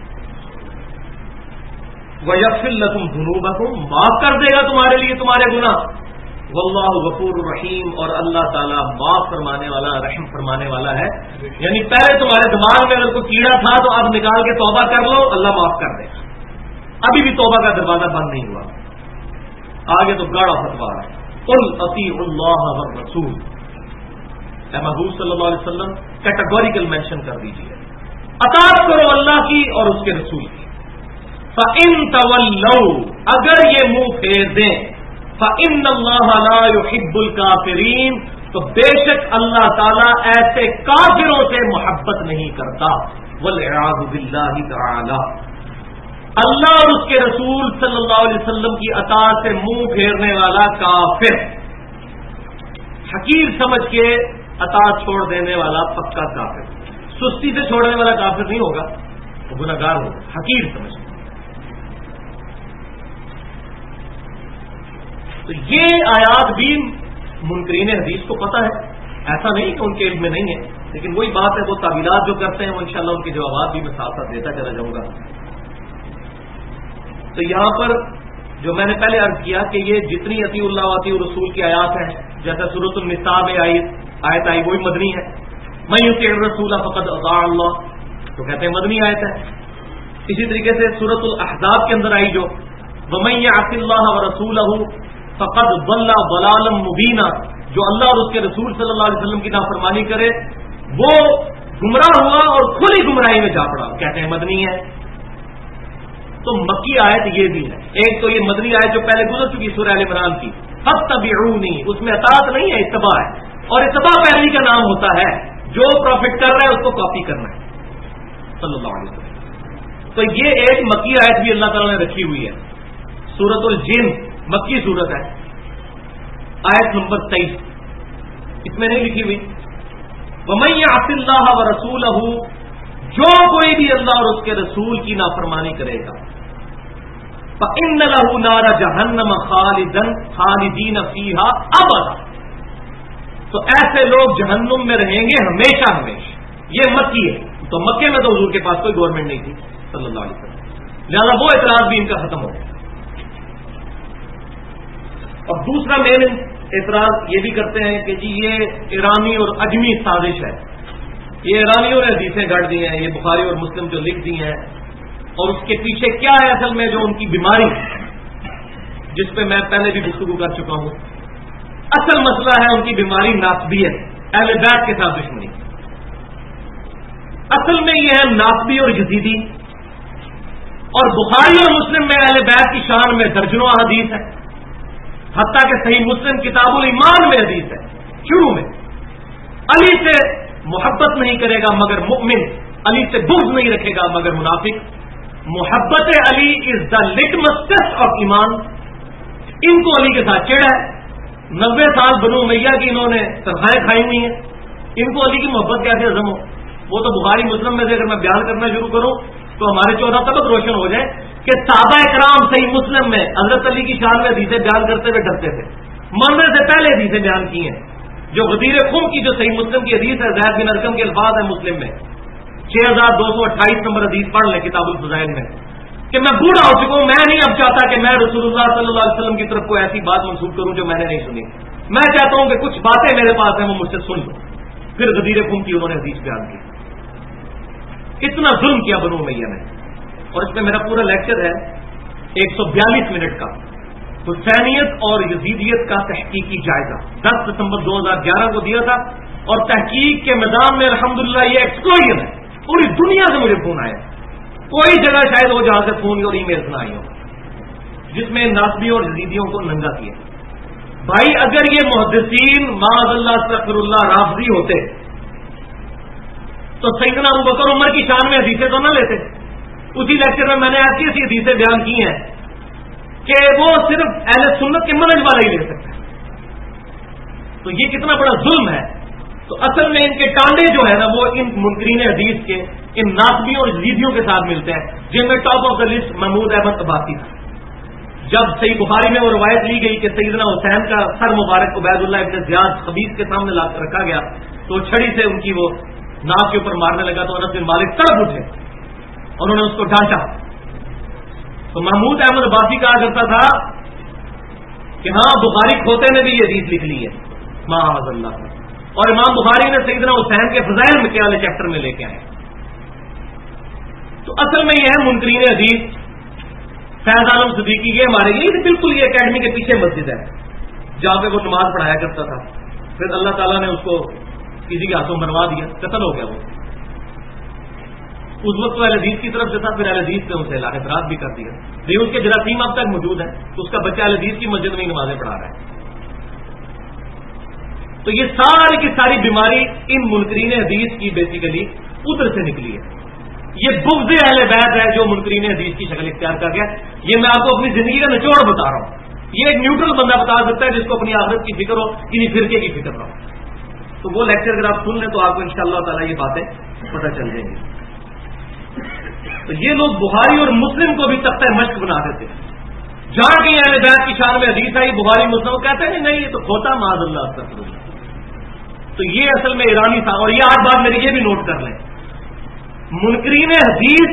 وَيَغْفِرْ لَكُمْ ذُنُوبَكُمْ, معاف کر دے گا تمہارے لیے تمہارے گناہ. واللہ غفور الرحیم, اور اللہ تعالیٰ معاف فرمانے والا رحم فرمانے والا ہے. یعنی پہلے تمہارے دماغ میں اگر کوئی کیڑا تھا تو اب نکال کے توبہ کر لو, اللہ معاف کر دے گا. ابھی بھی توبہ کا دروازہ بند نہیں ہوا, آگے تو گاڑا فتوا ہے. قل اطیعوا اللہ والرسول, اے محبوب صلی اللہ علیہ وسلم کیٹیگوریکل مینشن کر دیجیے, اطاعت کرو اللہ کی اور اس کے رسول کی. فَإِن تَوَلَّوْا, اگر یہ منہ پھیر دیں, فَإِنَّ اللَّهَ لَا يُحِبُّ الْكَافِرِينَ, تو بے شک اللہ تعالیٰ ایسے کافروں سے محبت نہیں کرتا. وَالْعِيَاذُ بِاللَّهِ تَعَالَى, اللہ اور اس کے رسول صلی اللہ علیہ وسلم کی اطاعت سے منہ پھیرنے والا کافر, حقیر سمجھ کے اطاعت چھوڑ دینے والا پکا کافر. سستی سے چھوڑنے والا کافر نہیں ہوگا، وہ گناہگار ہوگا، حقیر سمجھ۔ تو یہ آیات بھی منکرین حدیث کو پتہ ہے، ایسا نہیں کہ ان کے علم میں نہیں ہے، لیکن وہی بات ہے، وہ تعویلات جو کرتے ہیں وہ انشاءاللہ ان کے جوابات بھی میں ساتھ ساتھ دیتا چلا جاؤں گا۔ تو یہاں پر جو میں نے پہلے عرض کیا کہ یہ جتنی اطیع اللہ و اطیع الرسول کی آیات ہیں، جیسے سورۃ النساء میں آیت آئی وہی مدنی ہے، من یطع الرسول فقد اطاع اللہ، تو کہتے ہیں مدنی آیت ہے۔ اسی طریقے سے سورۃ الاحزاب کے اندر آئی جو ومن یعص اللہ ورسولہ فقد ضل ضلالا مبینا، جو اللہ اور اس کے رسول صلی اللہ علیہ وسلم کی نافرمانی کرے وہ گمراہ ہوا اور کھلی گمراہی میں جا پڑا، کہتے ہیں مدنی ہے۔ تو مکی آیت یہ بھی ہے، ایک تو یہ مدنی آیت جو پہلے گزر چکی سورہ ال عمران کی، فاتبعونی، اس میں اطاعت نہیں ہے، اتباع ہے، اور اتباع پیروی کا نام ہوتا ہے، جو پروفٹ کر رہا ہے اس کو کاپی کرنا ہے صلی اللہ علیہ وسلم۔ تو یہ ایک مکی آیت بھی اللہ تعالیٰ نے رکھی ہوئی ہے، سورۃ الجن مکی سورت ہے، آیت نمبر 23، اس میں نہیں لکھی ہوئی وَمَن يَعْصِ اللَّهَ وَرَسُولَهُ، جو کوئی بھی اللہ اور اس کے رسول کی نافرمانی کرے گا فَإِنَّ لَهُ نَارَ جَهَنَّمَ خَالِدِينَ فِيهَا أَبَدًا، تو ایسے لوگ جہنم میں رہیں گے ہمیشہ ہمیشہ۔ یہ مکی ہے، تو مکے میں تو حضور کے پاس کوئی گورنمنٹ نہیں تھی صلی اللہ علیہ وسلم، لہذا وہ اعتراض بھی ان کا ختم ہو گیا۔ اور دوسرا مین اعتراض یہ بھی کرتے ہیں کہ جی یہ ایرانی اور اجمی سازش ہے، یہ ایرانیوں نے حدیثیں گڑھ دی ہیں، یہ بخاری اور مسلم جو لکھ دی ہیں، اور اس کے پیچھے کیا ہے اصل میں جو ان کی بیماری، جس پہ میں پہلے بھی گفتگو کر چکا ہوں۔ اصل مسئلہ ہے ان کی بیماری ناسبیت، اہل بیت کے ساتھ دشمنی۔ اصل میں یہ ہے ناسبی اور یزیدی، اور بخاری اور مسلم میں اہل بیت کی شان میں درجنوں حدیث ہے، حتیٰ کہ صحیح مسلم کتاب الایمان میں حدیث ہے شروع میں، علی سے محبت نہیں کرے گا مگر مؤمن، علی سے بغض نہیں رکھے گا مگر منافق، محبت Ali is the litmus test of ایمان۔ ان کو علی کے ساتھ چڑھا ہے، 90 سال بنو امیہ کی انہوں نے تنخواہیں کھائی ہوئی ہیں، ان کو علی کی محبت کیسے ہضم ہو؟ وہ تو بخاری مسلم میں سے اگر میں بیان کرنا شروع کروں تو ہمارے 14 طبق روشن ہو جائے کہ صحابہ کرام صحیح مسلم میں حضرت علی کی شان میں حدیثیں بیان کرتے ہوئے ڈرتے تھے، مرنے سے پہلے حدیثیں بیان کی ہیں، جو غدیر خم کی جو صحیح مسلم کی حدیث ہے، زید بن ارقم کے الفاظ ہیں مسلم میں 6228 نمبر حدیث پڑھ لیں کتاب الفضائل میں، کہ میں بوڑھا ہو چکا ہوں، میں نہیں اب چاہتا کہ میں رسول اللہ صلی اللہ علیہ وسلم کی طرف کوئی ایسی بات منسوخ کروں جو میں نے نہیں سنی، میں چاہتا ہوں کہ کچھ باتیں میرے پاس ہیں وہ مجھ سے سن لو۔ پھر غدیر خم کی انہوں نے حدیث بیان کی، اتنا ظلم کیا بنو امیہ نے۔ اور اس میں میرا پورا لیکچر ہے 142 منٹ کا، حسینیت اور یزیدیت کا تحقیقی جائزہ، 10 دسمبر 2011 کو دیا تھا، اور تحقیق کے میدان میں الحمدللہ یہ ایکسپلوژن ہے، پوری دنیا سے مجھے فون آیا، کوئی جگہ شاید وہ جہاں سے فون اور ای میلز نہ آئی ہو جس میں ناسبی اور یزیدیوں کو ننگا کیا۔ بھائی اگر یہ محدثین معاذ اللہ استغفر اللہ رافضی ہوتے تو سیدنا ابوبکر عمر کی شان میں حدیثیں تو نہ لیتے۔ اسی لیکچر میں نے ایسی ایسی حدیثیں بیان کی ہیں کہ وہ صرف اہل سنت کے منہج والا ہی لے سکتا ہے، تو یہ کتنا بڑا ظلم ہے۔ تو اصل میں ان کے ٹانڈے جو ہے نا وہ ان منکرین حدیث کے ان ناسبیوں اور یزیدیوں کے ساتھ ملتے ہیں، جن میں top of the list Mahmood Ahmad Abbasi تھا۔ جب صحیح بخاری میں وہ روایت لی گئی کہ سیدنا حسین کا سر مبارک عبید اللہ ابن زیاد خبیث کے سامنے رکھا گیا تو چھڑی سے ان کی وہ ناک کے اوپر مارنے لگا تو انس بن مالک تڑپ اٹھے، انہوں نے اس کو ڈانٹا۔ تو محمود احمد عباسی کہا کرتا تھا کہ ہاں بخاری کھوتے نے بھی یہ حدیث لکھ لی ہے معاذ اللہ، اور امام بخاری نے سیدنا حسین کے فضائل میں کیا والے چیپٹر میں لے کے آئے۔ تو اصل میں یہ ہے منکرین حدیث، فیض عالم صدیقی یہ ہمارے لیے بالکل یہ اکیڈمی کے پیچھے مسجد ہے جہاں پہ وہ نماز پڑھایا کرتا تھا، پھر اللہ تعالیٰ نے اس کو کسی کے ہاتھوں مروا دیا، قتل ہو گیا وہ۔ اس وقت تو اہل حدیث کی طرف سے تھا، پھر اہل حدیث نے اسے اعتراض بھی کر دیا، لیکن اس کے جراثیم اب تک موجود ہیں، تو اس کا بچہ اہل حدیث کی مسجد میں نمازیں پڑھا رہا ہے۔ تو یہ ساری کی ساری بیماری ان منکرین حدیث کی بیسیکلی ادھر سے نکلی ہے، یہ بغض اہل بیت ہے جو منکرین حدیث کی شکل اختیار کر گیا۔ یہ میں آپ کو اپنی زندگی کا نچوڑ بتا رہا ہوں، یہ ایک نیوٹرل بندہ بتا سکتا ہے جس کو اپنی آخرت کی فکر ہو، کسی فرقے کی فکر نہ ہو۔ تو وہ لیکچر اگر آپ سن لیں تو آپ کو انشاءاللہ تعالی یہ باتیں پتہ چل جائیں گی. تو یہ لوگ بخاری اور مسلم کو بھی تختہ مشق بنا دیتے ہیں. جہاں کہیں اہل بیت کی شان میں حدیث آئی بخاری مسلم کہتے ہیں نہیں یہ تو کھوتا معاذ اللہ استغفر اللہ. تو یہ اصل میں ایرانی تھا. اور یہ آج بات میری یہ بھی نوٹ کر لیں, منکرین حدیث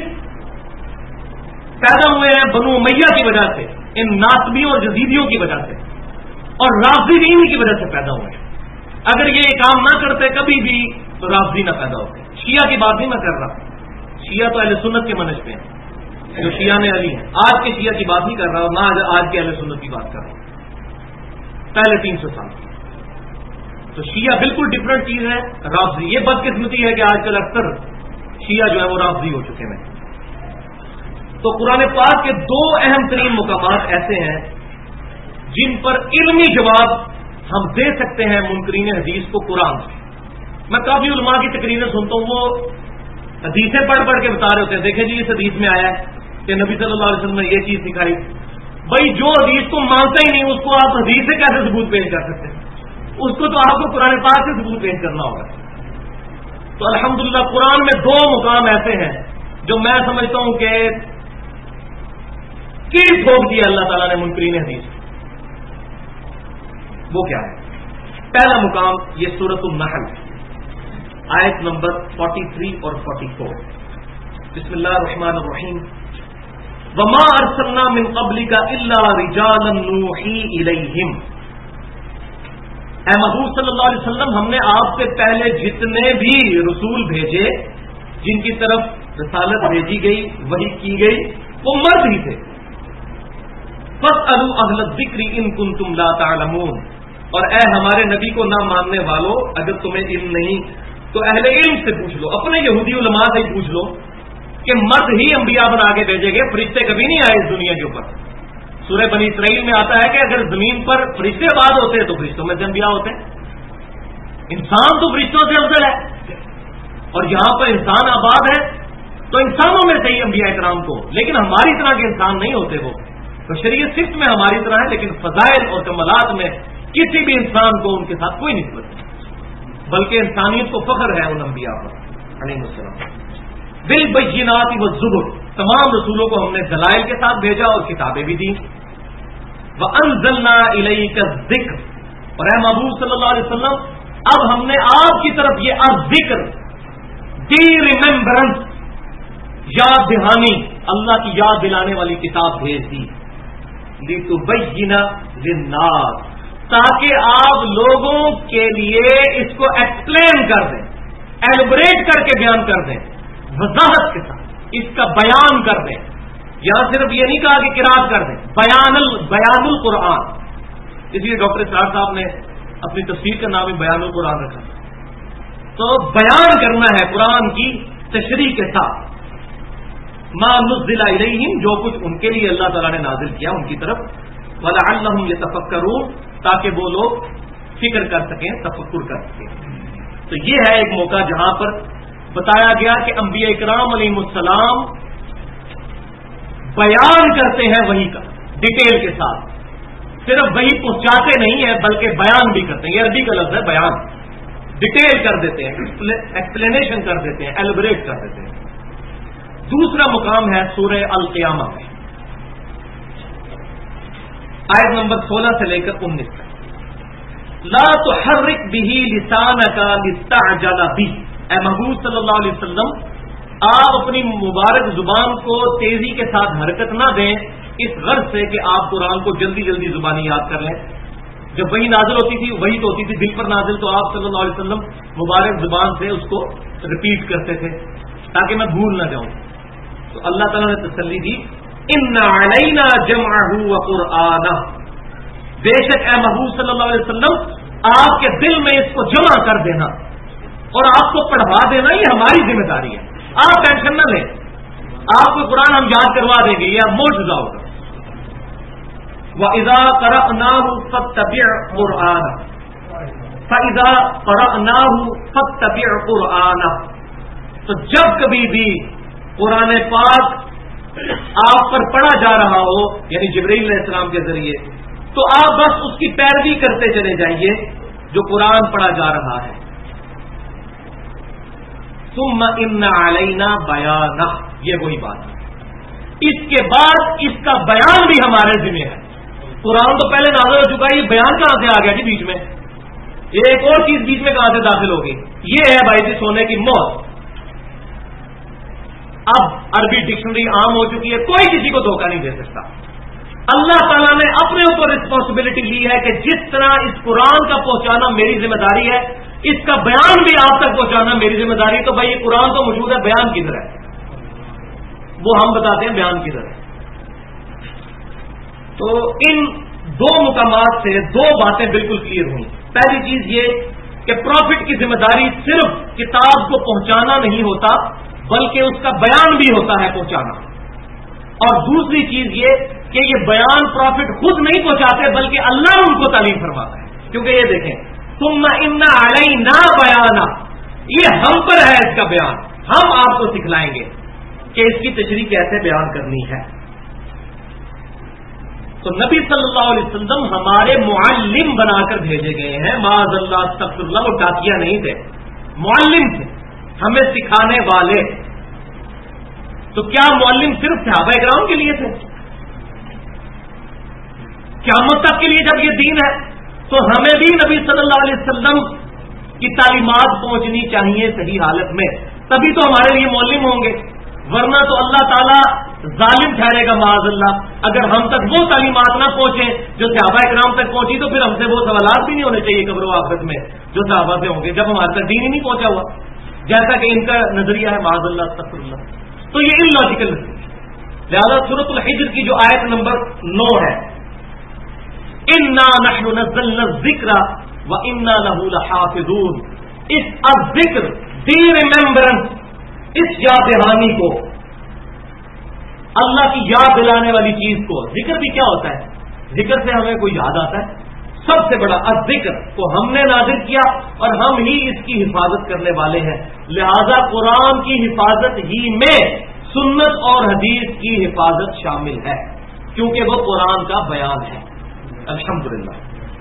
پیدا ہوئے ہیں بنو امیہ کی وجہ سے, ان ناصبیوں اور جزیدیوں کی وجہ سے, اور رافضین کی وجہ سے پیدا ہوئے ہیں. اگر یہ کام نہ کرتے کبھی بھی تو رافضی نہ پیدا ہوتے. شیعہ کی بات نہیں میں کر رہا, شیعہ تو اہل سنت کے منہج پہ ہیں جو شیعہ نے علی ہیں. آج کے شیعہ کی بات نہیں کر رہا اور نہ آج کے اہل سنت کی بات کر رہا ہوں, پہلے 300 سال. تو شیعہ بالکل ڈفرنٹ چیز ہے. رافضی یہ بدقسمتی ہے کہ آج کل اکثر شیعہ جو ہے وہ رافضی ہو چکے ہیں. تو قرآن پاک کے دو اہم ترین مقامات ایسے ہیں جن پر علمی جواب ہم دے سکتے ہیں منکرین حدیث کو قرآن سے. میں کافی علماء کی تقریریں سنتا ہوں, وہ حدیثیں پڑھ پڑھ کے بتا رہے ہوتے ہیں دیکھیں جی اس حدیث میں آیا ہے کہ نبی صلی اللہ علیہ وسلم نے یہ چیز سکھائی. بھائی جو حدیث کو مانتا ہی نہیں اس کو آپ حدیث سے کیسے ثبوت پیش کر سکتے ہیں؟ اس کو تو آپ کو قرآن پاک سے ثبوت پیش کرنا ہوگا. تو الحمدللہ قرآن میں دو مقام ایسے ہیں جو میں سمجھتا ہوں کہ کیل ٹھوک دیا اللہ تعالیٰ نے منکرین حدیث. وہ کیا ہے؟ پہلا مقام یہ سورۃ النحل آیت نمبر 43 اور 44. بسم اللہ الرحمن الرحیم. وما ارسلنا من قبلک الا رجالا نوحی الیہم. اے محبوب صلی اللہ علیہ وسلم ہم نے آپ سے پہلے جتنے بھی رسول بھیجے جن کی طرف رسالت بھیجی گئی وحی کی گئی وہ مرد ہی تھے. فاسألوا اہل الذکر ان کنتم لا تعلمون. اور اے ہمارے نبی کو نہ ماننے والوں اگر تمہیں علم نہیں تو اہل علم سے پوچھ لو, اپنے یہودی علماء سے ہی پوچھ لو کہ مرد ہی انبیاء بنا کے بھیجے گئے, فرشتے کبھی نہیں آئے اس دنیا کے اوپر. سورہ بنی اسرائیل میں آتا ہے کہ اگر زمین پر فرشتے آباد ہوتے تو فرشتوں میں سے انبیاء ہوتے. انسان تو فرشتوں سے افضل ہے اور یہاں پر انسان آباد ہے تو انسانوں میں سے ہی انبیاء کرام کو, لیکن ہماری طرح کے انسان نہیں ہوتے. وہ بشریت صرف میں ہماری طرح ہے لیکن فضائل اور کمالات میں کسی بھی انسان کو ان کے ساتھ کوئی نسبت نہیں, بلکہ انسانیت کو فخر ہے ان انبیاء پر علیہ السلام. بالبینات والزبر, تمام رسولوں کو ہم نے دلائل کے ساتھ بھیجا اور کتابیں بھی دی. وانزلنا الیک الذکر, اور اے محبوب صلی اللہ علیہ وسلم اب ہم نے آپ کی طرف یہ الذکر دی ریممبرنس یاد دہانی اللہ کی یاد دلانے والی کتاب بھیج دی. لتبین للناس, تاکہ آپ لوگوں کے لیے اس کو ایکسپلین کر دیں, ایلبریٹ کر کے بیان کر دیں, وضاحت کے ساتھ اس کا بیان کر دیں. یہاں صرف یہ نہیں کہا کہ قرات کر دیں, بیان القرآن. اس لیے ڈاکٹر اسرار صاحب نے اپنی تفسیر کا نام ہی بیان القرآن رکھا. تو بیان کرنا ہے قرآن کی تشریح کے ساتھ. ما نزل الیہم, جو کچھ ان کے لیے اللہ تعالیٰ نے نازل کیا ان کی طرف. ولعلہم یتفکرون, تاکہ وہ لوگ فکر کر سکیں, تفکر کر سکیں. تو یہ ہے ایک موقع جہاں پر بتایا گیا کہ انبیاء کرام علیہ السلام بیان کرتے ہیں وحی کا ڈیٹیل کے ساتھ. صرف وحی پہنچاتے نہیں ہیں بلکہ بیان بھی کرتے ہیں. یہ عربی کا لفظ ہے بیان. ڈیٹیل کر دیتے ہیں, ایکسپلینیشن کر دیتے ہیں, ایلبریٹ کر دیتے ہیں. دوسرا مقام ہے سورہ القیامہ میں آیت نمبر 16 سے لے کر 19 تک. لا تحرک به لسانک لتعجل به. اے محبوب صلی اللہ علیہ وسلم آپ اپنی مبارک زبان کو تیزی کے ساتھ حرکت نہ دیں اس غرض سے کہ آپ قرآن کو جلدی جلدی زبانی یاد کر لیں. جب وہی نازل ہوتی تھی وہی تو ہوتی تھی دل پر نازل, تو آپ صلی اللہ علیہ وسلم مبارک زبان سے اس کو ریپیٹ کرتے تھے تاکہ میں بھول نہ جاؤں. تو اللہ تعالیٰ نے تسلی دی, ان علینا جمعہ وقرآنہ, بے شک اے محبوب صلی اللہ علیہ وسلم آپ کے دل میں اس کو جمع کر دینا اور آپ کو پڑھوا دینا یہ ہماری ذمہ داری ہے. آپ ٹینشن نہ لیں, آپ کو قرآن ہم یاد کروا دیں گے, یہ معجزہ ہوگا. وَإِذَا قَرَأْنَاهُ فَاتَّبِعْ قُرْآنَهُ فَإِذَا قَرَأْنَاهُ فَاتَّبِعْ قُرْآنَهُ. تو جب کبھی بھی قرآن پاک آپ پر پڑھا جا رہا ہو یعنی جبرائیل علیہ السلام کے ذریعے, تو آپ بس اس کی پیروی کرتے چلے جائیے جو قرآن پڑھا جا رہا ہے. ثم ان علینا بیانہ، یہ وہی بات ہے، اس کے بعد اس کا بیان بھی ہمارے ذمہ ہے۔ قرآن تو پہلے نازل ہو چکا ہے، یہ بیان کہاں سے آ گیا جی بیچ میں؟ یہ ایک اور چیز بیچ میں کہاں سے داخل ہوگی؟ یہ ہے بھائی جی سونے کی موت۔ اب عربی ڈکشنری عام ہو چکی ہے، کوئی کسی کو دھوکہ نہیں دے سکتا۔ اللہ تعالیٰ نے اپنے اوپر رسپانسبلٹی لی ہے کہ جس طرح اس قرآن کا پہنچانا میری ذمہ داری ہے، اس کا بیان بھی آپ تک پہنچانا میری ذمہ داری ہے۔ تو بھائی یہ قرآن تو موجود ہے، بیان کدھر ہے؟ وہ ہم بتاتے ہیں بیان کدھر ہے۔ تو ان دو مقامات سے دو باتیں بالکل کلیئر ہوئی۔ پہلی چیز یہ کہ پروفٹ کی ذمہ داری صرف کتاب کو پہنچانا نہیں ہوتا، بلکہ اس کا بیان بھی ہوتا ہے پہنچانا۔ اور دوسری چیز یہ کہ یہ بیان پروفٹ خود نہیں پہنچاتے، بلکہ اللہ ان کو تعلیم فرماتا ہے۔ کیونکہ یہ دیکھیں ثم ان علینا بیانہ، یہ ہم پر ہے اس کا بیان، ہم آپ کو سکھلائیں گے کہ اس کی تشریح کیسے بیان کرنی ہے۔ تو نبی صلی اللہ علیہ وسلم ہمارے معلم بنا کر بھیجے گئے ہیں، معاذ اللہ استغفر اللہ، وہ ڈاکیا نہیں تھے، معلم تھے، ہمیں سکھانے والے۔ تو کیا معلم صرف صحابہ کرام کے لیے تھے؟ قیامت تک کے لیے جب یہ دین ہے تو ہمیں بھی نبی صلی اللہ علیہ وسلم کی تعلیمات پہنچنی چاہیے صحیح حالت میں، تبھی تو ہمارے لیے معلم ہوں گے، ورنہ تو اللہ تعالیٰ ظالم ٹھہرے گا معاذ اللہ اگر ہم تک وہ تعلیمات نہ پہنچیں جو صحابہ کرام تک پہنچی، تو پھر ہم سے وہ سوالات بھی نہیں ہونے چاہیے قبر و آخرت میں جو صحابہ سے ہوں گے، جب ہمارے تک دین ہی نہیں پہنچا ہوا، جیسا کہ ان کا نظریہ ہے معاذ اللہ استغفر اللہ۔ تو یہ ان لاجیکل ہے۔ لہٰذا سورۃ الحجر کی جو آیت نمبر 9 ہے، انا نحن نزلنا الذکر وانا لہ لحافظون، اس الذکر دی ریممبرنس، اس یاد دہانی کو، اللہ کی یاد دلانے والی چیز کو، ذکر بھی کیا ہوتا ہے؟ ذکر سے ہمیں کوئی یاد آتا ہے؟ سب سے بڑا الذکر کو ہم نے نازل کیا اور ہم ہی اس کی حفاظت کرنے والے ہیں، لہذا قرآن کی حفاظت ہی میں سنت اور حدیث کی حفاظت شامل ہے، کیونکہ وہ قرآن کا بیان ہے۔ الحمدللہ۔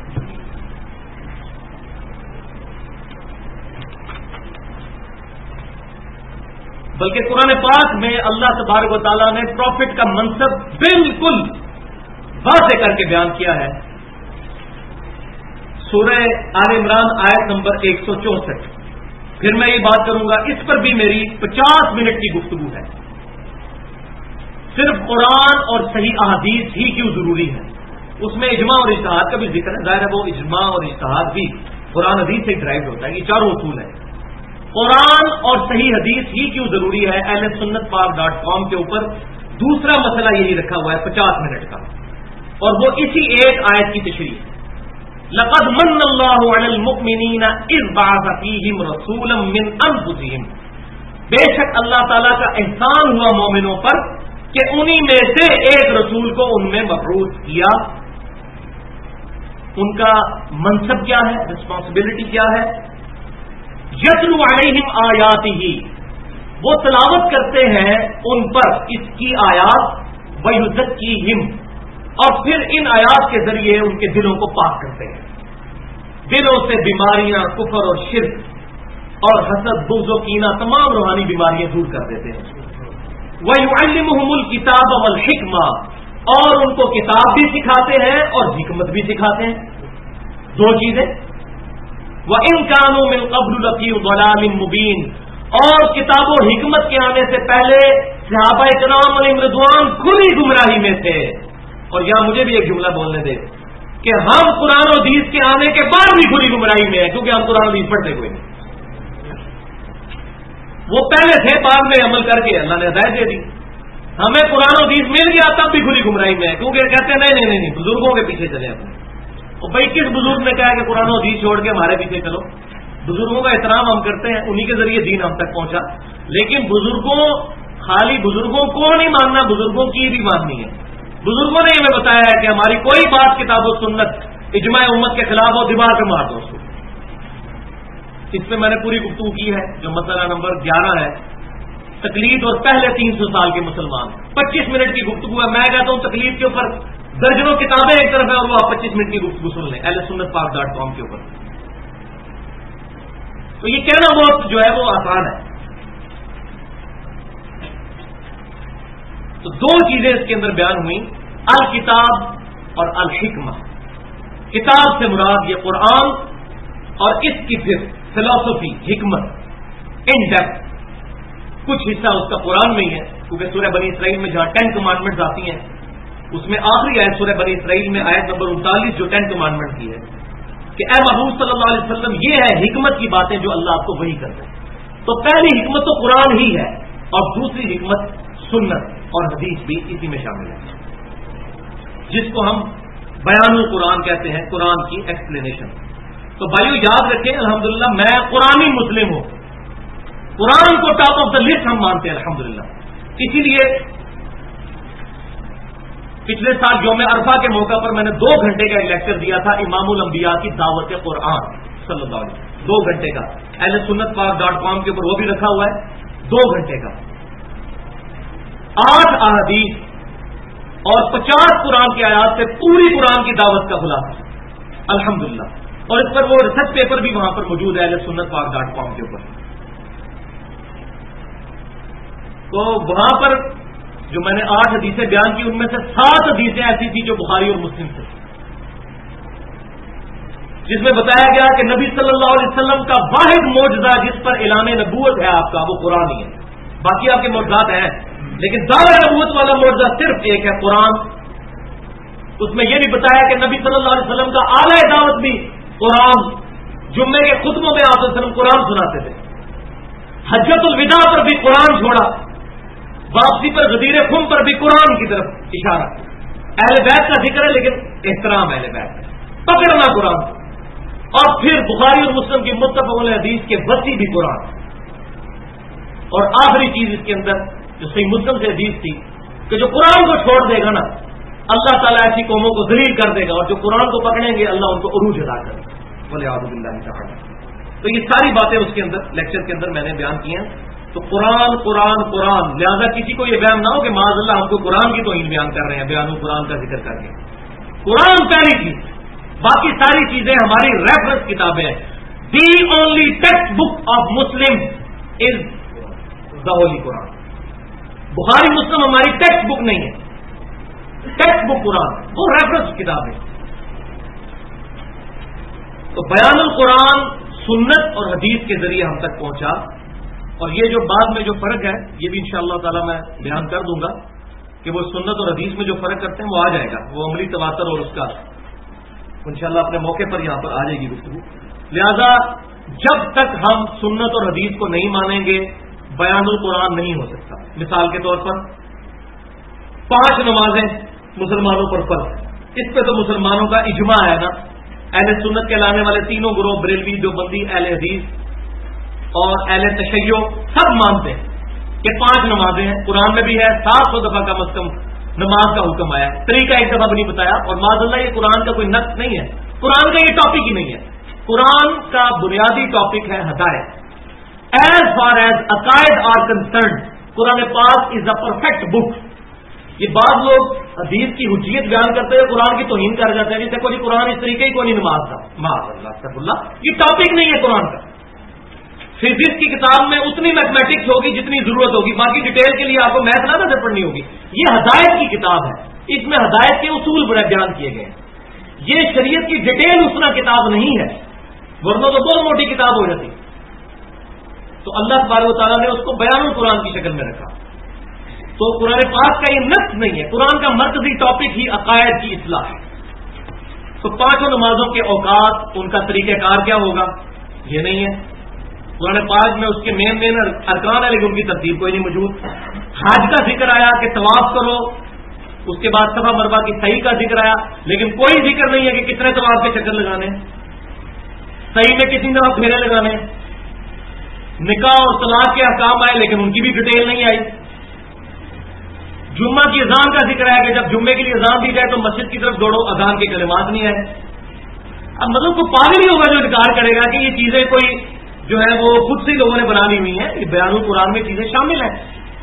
بلکہ قرآن پاک میں اللہ تبارک و تعالیٰ نے پروفٹ کا منصب بالکل واضح کر کے بیان کیا ہے۔ سورہ آل عمران آیت نمبر 164۔ پھر میں یہ بات کروں گا، اس پر بھی میری 50 منٹ کی گفتگو ہے، صرف قرآن اور صحیح احادیث ہی کیوں ضروری ہے۔ اس میں اجماع اور اجتہاد کا بھی ذکر ہے، ظاہر ہے وہ اجماع اور اجتہاد بھی قرآن حدیث سے ڈرائیو ہوتا ہے، یہ چاروں اصول ہیں۔ قرآن اور صحیح حدیث ہی کیوں ضروری ہے، ahlsunnatpark.com کے اوپر دوسرا مسئلہ یہی رکھا ہوا ہے 50 منٹ کا، اور وہ اسی ایک آیت کی تشریح ہے۔ لقد من اللہ علی المؤمنین اذ بعث فیہم رسولا من انفسہم، بے شک اللہ تعالیٰ کا احسان ہوا مومنوں پر کہ انہی میں سے ایک رسول کو ان میں مبعوث کیا۔ ان کا منصب کیا ہے، رسپانسبلٹی کیا ہے؟ یتلو علیہم آیاتہ، وہ تلاوت کرتے ہیں ان پر اس کی آیات، ویزکیہم، اور پھر ان آیات کے ذریعے ان کے دلوں کو پاک کرتے ہیں، دلوں سے بیماریاں، کفر اور شرک اور حسد، بغض و کینہ، تمام روحانی بیماریاں دور کر دیتے ہیں۔ وَيُعَلِّمُهُمُ الْكِتَابَ وَالْحِكْمَةَ، اور ان کو کتاب بھی سکھاتے ہیں اور حکمت بھی سکھاتے ہیں، دو چیزیں۔ وَإِنْ كَانُوا مِنْ قَبْلُ لَفِي ضَلَالٍ مُبِينٍ، اور کتاب و حکمت کے آنے سے پہلے صحابہ کرام علیہم رضوان کھلی گمراہی میں تھے۔ اور یہاں مجھے بھی ایک جملہ بولنے دے کہ ہم قرآن و حدیث کے آنے کے بعد بھی کھلی گمراہی میں ہیں، کیونکہ ہم قرآن و حدیث پڑھتے ہوئے نہیں، وہ پہلے تھے، بعد میں عمل کر کے اللہ نے ہدایت دے دی۔ ہمیں قرآن و حدیث مل گیا تب بھی کھلی گمراہی میں ہے، کیونکہ کہتے ہیں نہیں بزرگوں کے پیچھے چلے اپنے۔ اور بھائی کس بزرگ نے کہا کہ قرآن و حدیث چھوڑ کے ہمارے پیچھے چلو؟ بزرگوں کا احترام ہم کرتے ہیں، انہی کے ذریعے دین ہم تک پہنچا، لیکن خالی بزرگوں کو نہیں ماننا، بزرگوں کی بھی ماننی ہے۔ بزرگوں نے ہمیں بتایا ہے کہ ہماری کوئی بات کتاب و سنت اجماع امت کے خلاف ہو، دیوار پہ مار دو اس کو۔ اس پہ میں نے پوری گفتگو کی ہے، جو مسئلہ نمبر 11 ہے، تقلید اور پہلے 300 سال کے مسلمان۔ 25 منٹ کی گفتگو ہے، میں کہتا ہوں تقلید کے اوپر درجنوں کتابیں ایک طرف ہیں اور وہ آپ 25 منٹ کی گفتگو سن لیں ahlsunnatpark.com کے اوپر۔ تو یہ کہنا بہت جو ہے وہ آسان ہے، تو دو چیزیں اس کے اندر بیان ہوئی، الکتاب اور الحکمہ۔ کتاب سے مراد یہ قرآن اور اس کی پھر فلسفی، حکمت، ان ڈیپتھ۔ کچھ حصہ اس کا قرآن میں ہی ہے، کیونکہ سورہ بنی اسرائیل میں جہاں 10 کمانڈمنٹس آتی ہیں اس میں آخری آیت سورہ بنی اسرائیل میں آیت نمبر 39 جو 10 کمانڈمنٹ کی ہے کہ اے محبوب صلی اللہ علیہ وسلم یہ ہے حکمت کی باتیں جو اللہ آپ کو وحی کرتا ہے۔ تو پہلی حکمت تو قرآن ہی ہے اور دوسری حکمت سنت اور حدیث بھی اسی میں شامل ہے، جس کو ہم بیان القرآن کہتے ہیں، قرآن کی ایکسپلینیشن۔ تو بھائیو یاد رکھیں الحمدللہ میں قرآنی مسلم ہوں، قرآن کو ٹاپ آف دا لسٹ ہم مانتے ہیں الحمدللہ۔ اسی لیے پچھلے سال یوم عرفہ کے موقع پر میں نے 2 گھنٹے کا ایک لیکچر دیا تھا امام الانبیاء کی دعوت قرآن صلی اللہ علیہ وسلم، 2 گھنٹے کا، اہل سنت پاک.com کے اوپر وہ بھی رکھا ہوا ہے، 2 گھنٹے کا، 8 احادیث اور 50 قرآن کی آیات سے پوری قرآن کی دعوت کا خلاصہ الحمدللہ۔ اور اس پر وہ ریسرچ پیپر بھی وہاں پر موجود ہے اہل سنت پاک.com کے اوپر۔ تو وہاں پر جو میں نے 8 حدیثیں بیان کی ان میں سے 7 حدیثیں ایسی تھی جو بخاری اور مسلم سے، جس میں بتایا گیا کہ نبی صلی اللہ علیہ وسلم کا واحد معجزہ جس پر اعلان نبوت ہے آپ کا وہ قرآن ہی ہے، باقی آپ کے معجزات ہیں لیکن دعوی نبوت والا معجزہ صرف ایک ہے قرآن۔ اس میں یہ بھی بتایا کہ نبی صلی اللہ علیہ وسلم کا اعلی دعوت بھی قرآن، جمعے کے خطبوں میں آپ وسلم قرآن سناتے تھے، حجۃ الوداع پر بھی قرآن چھوڑا، واپسی پر غدیر خم پر بھی قرآن کی طرف اشارہ۔ اہل بیت کا ذکر ہے لیکن احترام اہل بیت ہے، پکڑنا قرآن، اور پھر بخاری اور مسلم کی متفق علیہ حدیث کے وسیع بھی قرآن، اور آخری چیز اس کے اندر جو صحیح مسلم سے حدیث تھی کہ جو قرآن کو چھوڑ دے گا نا اللہ تعالیٰ ایسی قوموں کو ذلیل کر دے گا، اور جو قرآن کو پکڑیں گے اللہ ان کو عروج ادا کرے گا، ولیعوذ باللہ تعالی۔ تو یہ ساری باتیں اس کے اندر لیکچر کے اندر میں نے بیان کی ہیں۔ تو قرآن قرآن قرآن، لہذا کسی کو یہ بیان نہ ہو کہ معاذ اللہ ہم کو قرآن کی توہین بیان کر رہے ہیں بیان القرآن کا ذکر کر کے۔ قرآن پہلی چیز، باقی ساری چیزیں ہماری ریفرنس کتابیں ہیں۔ The only textbook of Muslim is the holy Quran. Bukhari Muslim ہماری ٹیکسٹ بک نہیں ہے، ٹیکسٹ بک قرآن، وہ ریفرنس کتاب ہے۔ تو بیان القرآن سنت اور حدیث کے ذریعے ہم تک پہنچا، اور یہ جو بعد میں جو فرق ہے یہ بھی انشاءاللہ تعالی میں بیان کر دوں گا کہ وہ سنت اور حدیث میں جو فرق کرتے ہیں وہ آ جائے گا، وہ عملی تواتر اور اس کا انشاءاللہ اپنے موقع پر یہاں پر آ جائے گی گفتگو۔ لہذا جب تک ہم سنت اور حدیث کو نہیں مانیں گے بیان القرآن نہیں ہو سکتا۔ مثال کے طور پر 5 نمازیں مسلمانوں پر فرض، اس پہ تو مسلمانوں کا اجماع ہے نا، اہل سنت کے لانے والے تینوں گروہ بریلوی، دیوبندی، اہل حدیث اور اہل تشیع سب مانتے ہیں کہ 5 نمازیں ہیں، قرآن میں بھی ہے، 700 دفعہ کم از کم نماز کا حکم آیا ہے، طریقہ ایک دفعہ بھی نہیں بتایا، اور معاذ اللہ یہ قرآن کا کوئی نقص نہیں ہے، قرآن کا یہ ٹاپک ہی نہیں ہے۔ قرآن کا بنیادی ٹاپک ہے ہدایت۔ ایز فار ایز عقائد آر کنسرنڈ قرآن پاک از اے پرفیکٹ بک۔ یہ بعض لوگ حدیث کی حجیت بیان کرتے ہوئے قرآن کی توہین کر جاتے ہیں، جیسے کوئی قرآن اس طریقے ہی کوئی نہیں نماز کا، معاذ اللہ استغفر اللہ، یہ ٹاپک نہیں ہے قرآن کا۔ فزکس کی کتاب میں اتنی میتھمیٹکس ہوگی جتنی ضرورت ہوگی، باقی ڈیٹیل کے لیے آپ کو میتھ نہ نظر پڑنی ہوگی۔ یہ ہدایت کی کتاب ہے، اس میں ہدایت کے اصول بیان کیے گئے ہیں، یہ شریعت کی ڈیٹیل اسنا کتاب نہیں ہے، ورنہ تو بہت موٹی کتاب ہو جاتی۔ تو اللہ تبارک و تعالیٰ نے اس کو بیان القرآن کی شکل میں رکھا۔ تو قرآن پاک کا یہ نقص نہیں ہے، قرآن کا مرکزی ٹاپک ہی عقائد کی اصلاح ہے۔ تو 5 نمازوں کے اوقات، ان کا طریقہ کار کیا ہوگا یہ نہیں ہے قرآن پاک میں، اس کے مین ارکان ہے لیکن ان کی ترتیب کوئی نہیں موجود۔ حج کا ذکر آیا کہ طواف کرو، اس کے بعد صفا مروہ کی صحیح کا ذکر آیا لیکن کوئی ذکر نہیں ہے کہ کتنے طواف کے چکر لگانے، صحیح میں کتنی دفعہ پھیرے لگانے۔ نکاح اور طلاق کے احکام آئے لیکن ان کی بھی ڈیٹیل نہیں آئی۔ جمعہ کی اذان کا ذکر ہے کہ جب جمعے کے لیے اذان دی جائے تو مسجد کی طرف دوڑو، اذان کے کلمات نہیں آئے۔ اب مطلب کو پاگل ہی ہوگا جو انکار کرے گا کہ یہ چیزیں کوئی جو ہے وہ خود سے لوگوں نے بنا لی ہوئی ہیں، یہ بیان القرآن میں چیزیں شامل ہیں۔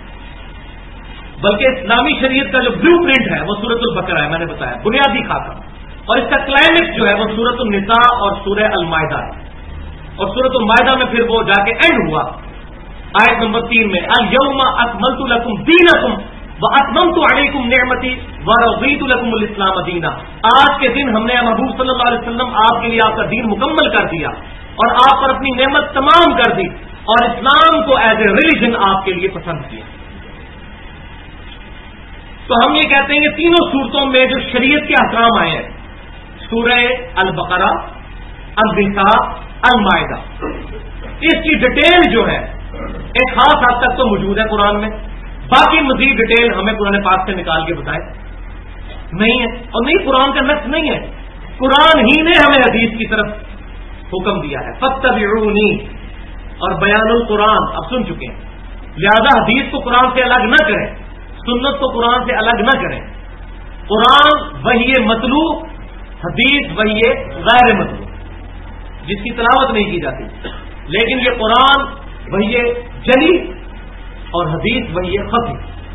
بلکہ اسلامی شریعت کا جو بلو پرنٹ ہے وہ سورۃ البقرہ ہے، میں نے بتایا بنیادی خاکہ، اور اس کا کلائمیکس جو ہے وہ سورۃ النساء اور سورہ المائدہ ہے، اور سورۃ المائدہ میں پھر وہ جا کے اینڈ ہوا آیت نمبر 3 میں، الیوم اکملت لکم دینکم، وَأَتْمَمْتُ عَلَيْكُمْ نِعْمَتِي وَرَضِيتُ لَكُمُ الْإِسْلَامَ دِينًا. آج کے دن ہم نے محبوب صلی اللہ علیہ وسلم آپ کے لیے آپ کا دین مکمل کر دیا اور آپ پر اپنی نعمت تمام کر دی اور اسلام کو ایز اے ریلیجن آپ کے لیے پسند کیا. تو ہم یہ کہتے ہیں کہ تینوں صورتوں میں جو شریعت کے احکام آئے ہیں، سورہ البقرہ، النساء، المائدہ، اس کی ڈیٹیل جو ہے ایک خاص حد تک تو موجود ہے قرآن میں. باقی مزید ڈیٹیل ہمیں قرآن پاک سے نکال کے بتائے نہیں ہے، اور نہیں قرآن کا نص نہیں ہے، قرآن ہی نے ہمیں حدیث کی طرف حکم دیا ہے. فاتبعونی اور بیان القرآن اب سن چکے ہیں، لہذا حدیث کو قرآن سے الگ نہ کریں، سنت کو قرآن سے الگ نہ کریں. قرآن وحی مطلوع، حدیث وحی غیر مطلوع جس کی تلاوت نہیں کی جاتی، لیکن یہ قرآن وحی جلی اور حدیث وحی خفی.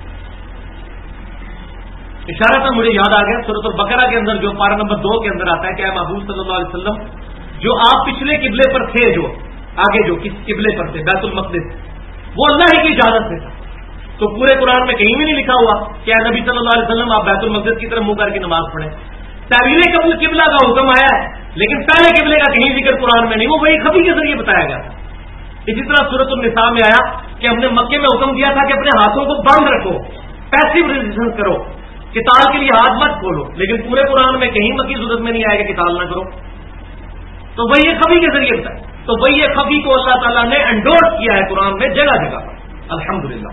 اشارہ تھا مجھے یاد آ گیا سورۃ البقرہ کے اندر جو پارہ نمبر 2 کے اندر آتا ہے کہ اے محبوب صلی اللہ علیہ وسلم جو آپ پچھلے قبلے پر تھے، جو آگے جو کس قبلے پر تھے بیت المقدس، وہ اللہ ہی کی اجازت سے تھا. تو پورے قرآن میں کہیں بھی نہیں لکھا ہوا کہ اے نبی صلی اللہ علیہ وسلم آپ بیت المقدس کی طرف منہ کر کے نماز پڑھیں. تعویل قبلہ کا حکم آیا ہے لیکن پہلے قبلے کا کہیں ذکر قرآن میں نہیں، وہ وہی خفی کے ذریعے بتایا گیا تھا. اسی طرح سورۃ النساء میں آیا کہ ہم نے مکے میں حکم دیا تھا کہ اپنے ہاتھوں کو بند رکھو، پیسو ریزسٹنس کرو، قتال کے لیے ہاتھ مت کھولو، لیکن پورے قرآن میں کہیں مکی صورت میں نہیں آئے کہ قتال نہ کرو. تو وہی خفی کے ذریعے بتایا. تو وہی خفی کو اللہ تعالیٰ نے انڈورس کیا ہے قرآن میں جگہ جگہ پر، الحمدللہ.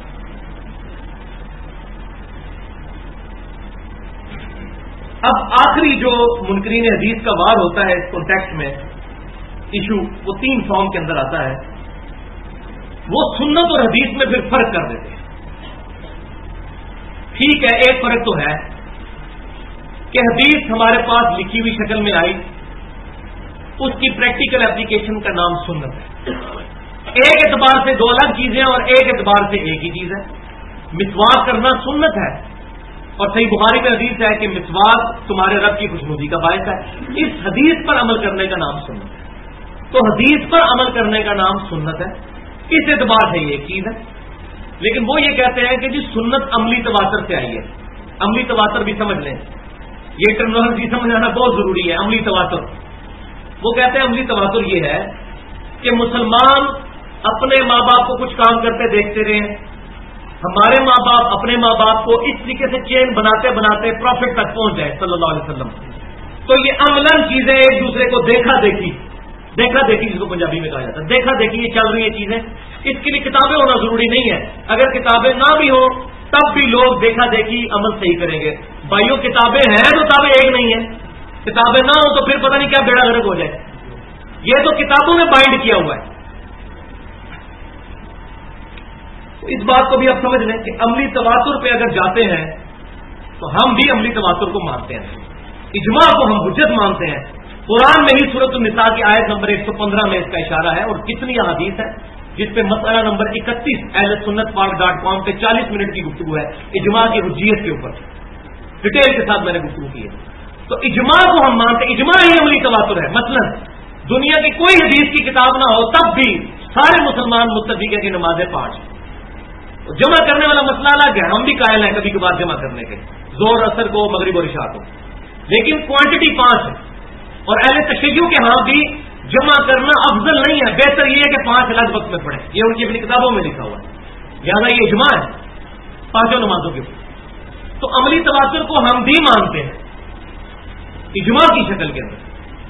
اب آخری جو منکرین حدیث کا وار ہوتا ہے اس کانٹیکسٹ میں ایشو، وہ 3 فارم کے اندر آتا ہے. وہ سنت اور حدیث میں پھر فرق کر دیتے ہیں. ٹھیک ہے، ایک فرق تو ہے کہ حدیث ہمارے پاس لکھی ہوئی شکل میں آئی، اس کی پریکٹیکل اپلیکیشن کا نام سنت ہے. ایک اعتبار سے 2 الگ چیزیں اور ایک اعتبار سے ایک ہی چیز ہے. مسواک کرنا سنت ہے اور صحیح بخاری میں حدیث ہے کہ مسواک تمہارے رب کی خوشنودی کا باعث ہے. اس حدیث پر عمل کرنے کا نام سنت ہے. تو حدیث پر عمل کرنے کا نام سنت ہے، اس اعتبار سے یہ ایک چیز ہے. لیکن وہ یہ کہتے ہیں کہ جی سنت عملی تواتر سے آئی ہے. عملی تواتر بھی سمجھ لیں، یہ ٹرمینالوجی سمجھانا بہت ضروری ہے. عملی تواتر، وہ کہتے ہیں عملی تواتر یہ ہے کہ مسلمان اپنے ماں باپ کو کچھ کام کرتے دیکھتے رہے، ہمارے ماں باپ اپنے ماں باپ کو اس طریقے سے چین بناتے بناتے پروفٹ تک پہنچ جائے صلی اللہ علیہ وسلم. تو یہ عملاً چیزیں ایک دوسرے کو دیکھا دیکھی جس کو پنجابی میں کہا جاتا ہے، دیکھا دیکھی یہ چل رہی ہیں چیزیں. اس کے لیے کتابیں ہونا ضروری نہیں ہے. اگر کتابیں نہ بھی ہوں تب بھی لوگ دیکھا دیکھی عمل صحیح کریں گے. بھائیوں کتابیں ہیں تو کتابیں ایک نہیں ہیں، کتابیں نہ ہوں تو پھر پتہ نہیں کیا بیڑا غرق ہو جائے. یہ تو کتابوں میں بائنڈ کیا ہوا ہے. اس بات کو بھی آپ سمجھ لیں کہ عملی تواتر پہ اگر جاتے ہیں تو ہم بھی عملی تواتر کو مانتے ہیں، اجماع کو ہم حجت مانتے ہیں. قرآن میں ہی سورۃ النساء کی آیت نمبر 115 میں اس کا اشارہ ہے، اور کتنی احادیث ہے جس پہ مسئلہ نمبر 31 ahlsunnatpark.com پہ 40 منٹ کی گفتگو ہے اجماع کی حجیت کے اوپر. ڈیٹیل کے ساتھ میں نے گفتگو کی ہے. تو اجماع کو ہم مانتے ہیں، اجماع ہی عملی تواتر ہے. مثلا دنیا کی کوئی حدیث کی کتاب نہ ہو تب بھی سارے مسلمان متفق ہیں کہ نمازیں 5. جمع کرنے والا مسئلہ الگ ہے، ہم بھی قائل ہیں کبھی کبھار جمع کرنے کے، زور اثر کو، مغرب اور عشاء کو، لیکن کوانٹٹی 5 ہے. اور اہل تشیع کے ہاں بھی جمع کرنا افضل نہیں ہے، بہتر یہ ہے کہ 5 الگ وقت میں پڑھیں. یہ ان کی اپنی کتابوں میں لکھا ہوا ہے. لہٰذا یہ اجماع ہے 5 نمازوں کے اوپر. تو عملی تواتر کو ہم بھی مانتے ہیں اجماع کی شکل کے اندر.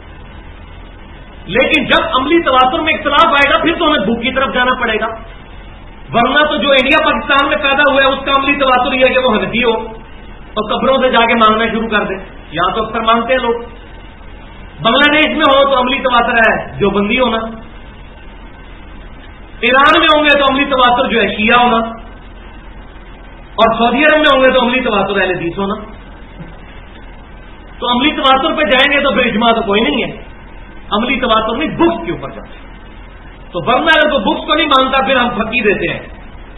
لیکن جب عملی تواتر میں اختلاف آئے گا پھر تو ہمیں بھوک کی طرف جانا پڑے گا. ورنہ تو جو انڈیا پاکستان میں پیدا ہوا ہے اس کا عملی تواتر یہ ہے کہ وہ حنفی ہو اور قبروں سے جا کے مانگنا شروع کر دے. یہاں تو اکثر مانگتے ہیں لوگ. بنگلہ دیش میں ہو تو عملی تواتر ہے جو بندی ہونا. ایران میں ہوں گے تو عملی تواتر جو ہے شیعہ ہونا. اور سعودی عرب میں ہوں گے تو عملی تواتر اہل حدیث ہونا. تو عملی تواتر پہ جائیں گے تو پھر اجماع تو کوئی نہیں ہے. عملی تواتر نہیں بکس کے اوپر جاتے. تو ورنہ اگر تو بکس کو نہیں مانتا پھر ہم پھکی دیتے ہیں.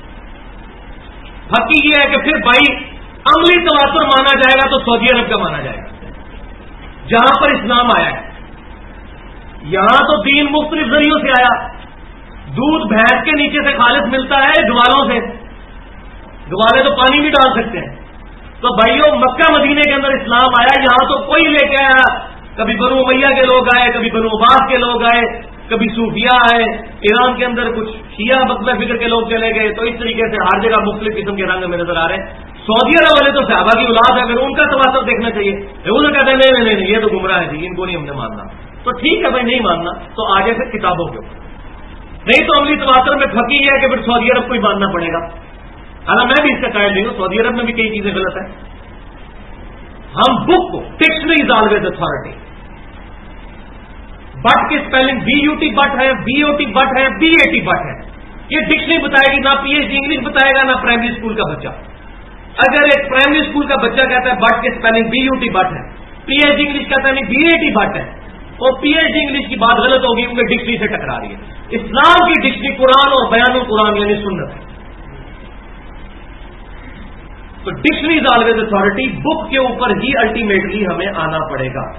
پھکی یہ ہے کہ پھر بھائی عملی تواتر مانا جائے گا تو سعودی عرب کا مانا جائے گا جہاں پر اسلام آیا ہے. یہاں تو دین مختلف ذریعوں سے آیا. دودھ بھینس کے نیچے سے خالص ملتا ہے گوالوں سے. دوبارہ تو پانی بھی ڈال سکتے ہیں. تو بھائیوں مکہ مدینے کے اندر اسلام آیا, یہاں تو کوئی لے کے آیا, کبھی بنو امیہ کے لوگ آئے, کبھی بنو عباس کے لوگ آئے, کبھی صوفیاء آئے, ایران کے اندر کچھ شیعہ مطلب فکر کے لوگ چلے گئے. تو اس طریقے سے ہر جگہ مختلف قسم کے رنگ میں نظر آ رہے ہیں. سعودی عرب والے تو صحابہ کی اولاد ہے, اگر ان کا تواتر دیکھنا چاہیے. وہ تو کہتے ہیں نہیں یہ تو گمراہ ہے جی, ان کو نہیں ہم نے ماننا. تو ٹھیک ہے بھائی نہیں ماننا تو آگے سے کتابوں کے اوپر, نہیں تو عملی تواتر میں پھکی ہے کہ پھر سعودی عرب کو ہی ماننا پڑے گا. حالانکہ میں بھی اس کا قائل نہیں ہوں, سعودی عرب میں بھی کئی چیزیں غلط ہیں. ہم بک کو dictionary is always authority. But کی اسپیلنگ BUT بٹ ہے, BOT بٹ ہے, BAT بٹ ہے. یہ ڈکشنری بتائے گی, نہ PhD انگلش بتائے گا, نہ پرائمری اسکول کا بچہ. اگر ایک پرائمری اسکول کا بچہ کہتا ہے بٹ کی اسپیلنگ BUT بٹ ہے, PhD انگلش کہتا ہے نہیں BAT بٹ ہے, اور PhD انگلش کی بات غلط ہوگی کیونکہ ڈکشنری سے ٹکرا رہی ہے. اسلام کی ڈکشنری قرآن اور بیان القرآن یعنی سنت ہے. تو dictionary is always authority. Book کے اوپر ہی الٹیمیٹلی ہمیں آنا پڑے گا.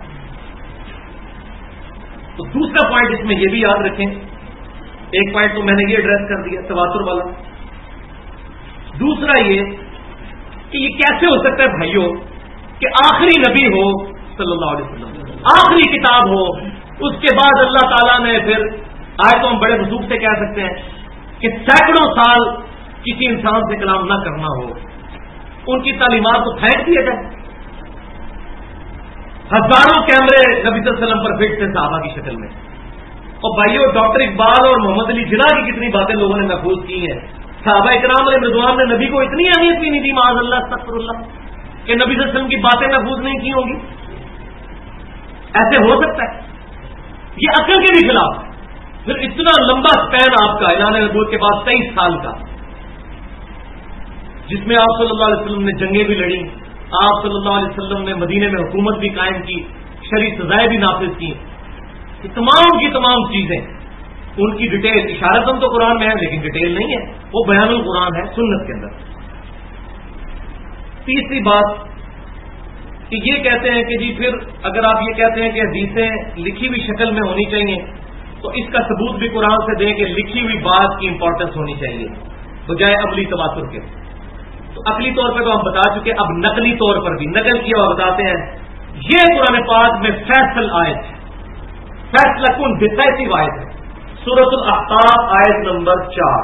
تو دوسرا پوائنٹ اس میں یہ بھی یاد رکھیں, ایک پوائنٹ تو میں نے یہ ایڈریس کر دیا تواتر والا. دوسرا یہ کہ یہ کیسے ہو سکتا ہے بھائیوں کہ آخری نبی ہو صلی اللہ علیہ وسلم, آخری کتاب ہو, اس کے بعد اللہ تعالیٰ نے پھر آئے تو ہم بڑے وضوح سے کہہ سکتے ہیں کہ سینکڑوں سال کسی انسان سے کلام نہ کرنا ہو, ان کی تعلیمات کو پھینک دیا جائے. ہزاروں کیمرے نبی صلی اللہ علیہ وسلم پر فٹ تھے صحابہ کی شکل میں. اور بھائیوں ڈاکٹر اقبال اور محمد علی جناح کی کتنی باتیں لوگوں نے محفوظ کی ہیں. صحابہ اکرام علیہ رضوان نے نبی کو اتنی اہمیت بھی نہیں دی معاذ اللہ استغفر اللہ کہ نبی صلی اللہ علیہ وسلم کی باتیں محفوظ نہیں کی ہوں گی. ایسے ہو سکتا ہے؟ یہ عقل کے بھی خلاف. پھر اتنا لمبا اسپین آپ کا اعلان نبوت کے بعد 23 سال کا, جس میں آپ صلی اللہ علیہ وسلم نے جنگیں بھی لڑی, آپ صلی اللہ علیہ وسلم نے مدینے میں حکومت بھی قائم کی, شرعی سزائیں بھی نافذ کی. یہ تمام کی تمام چیزیں ان کی ڈیٹیل اشارتاً تو قرآن میں ہے لیکن ڈیٹیل نہیں ہے, وہ بیان القرآن ہے سنت کے اندر. تیسری بات کہ یہ کہتے ہیں کہ جی پھر اگر آپ یہ کہتے ہیں کہ حدیثیں لکھی ہوئی شکل میں ہونی چاہیے تو اس کا ثبوت بھی قرآن سے دیں کہ لکھی ہوئی بات کی امپورٹنس ہونی چاہیے بجائے عملی تواتر کے. تو عقلی طور پہ تو ہم بتا چکے, اب نقلی طور پر بھی نقل کیا ہوا بتاتے ہیں. یہ قرآن پاک میں فیصل آیت ہے, فیصلہ کن ڈسائسو آیت ہے, سورۃ الاحقاف آیت نمبر 4.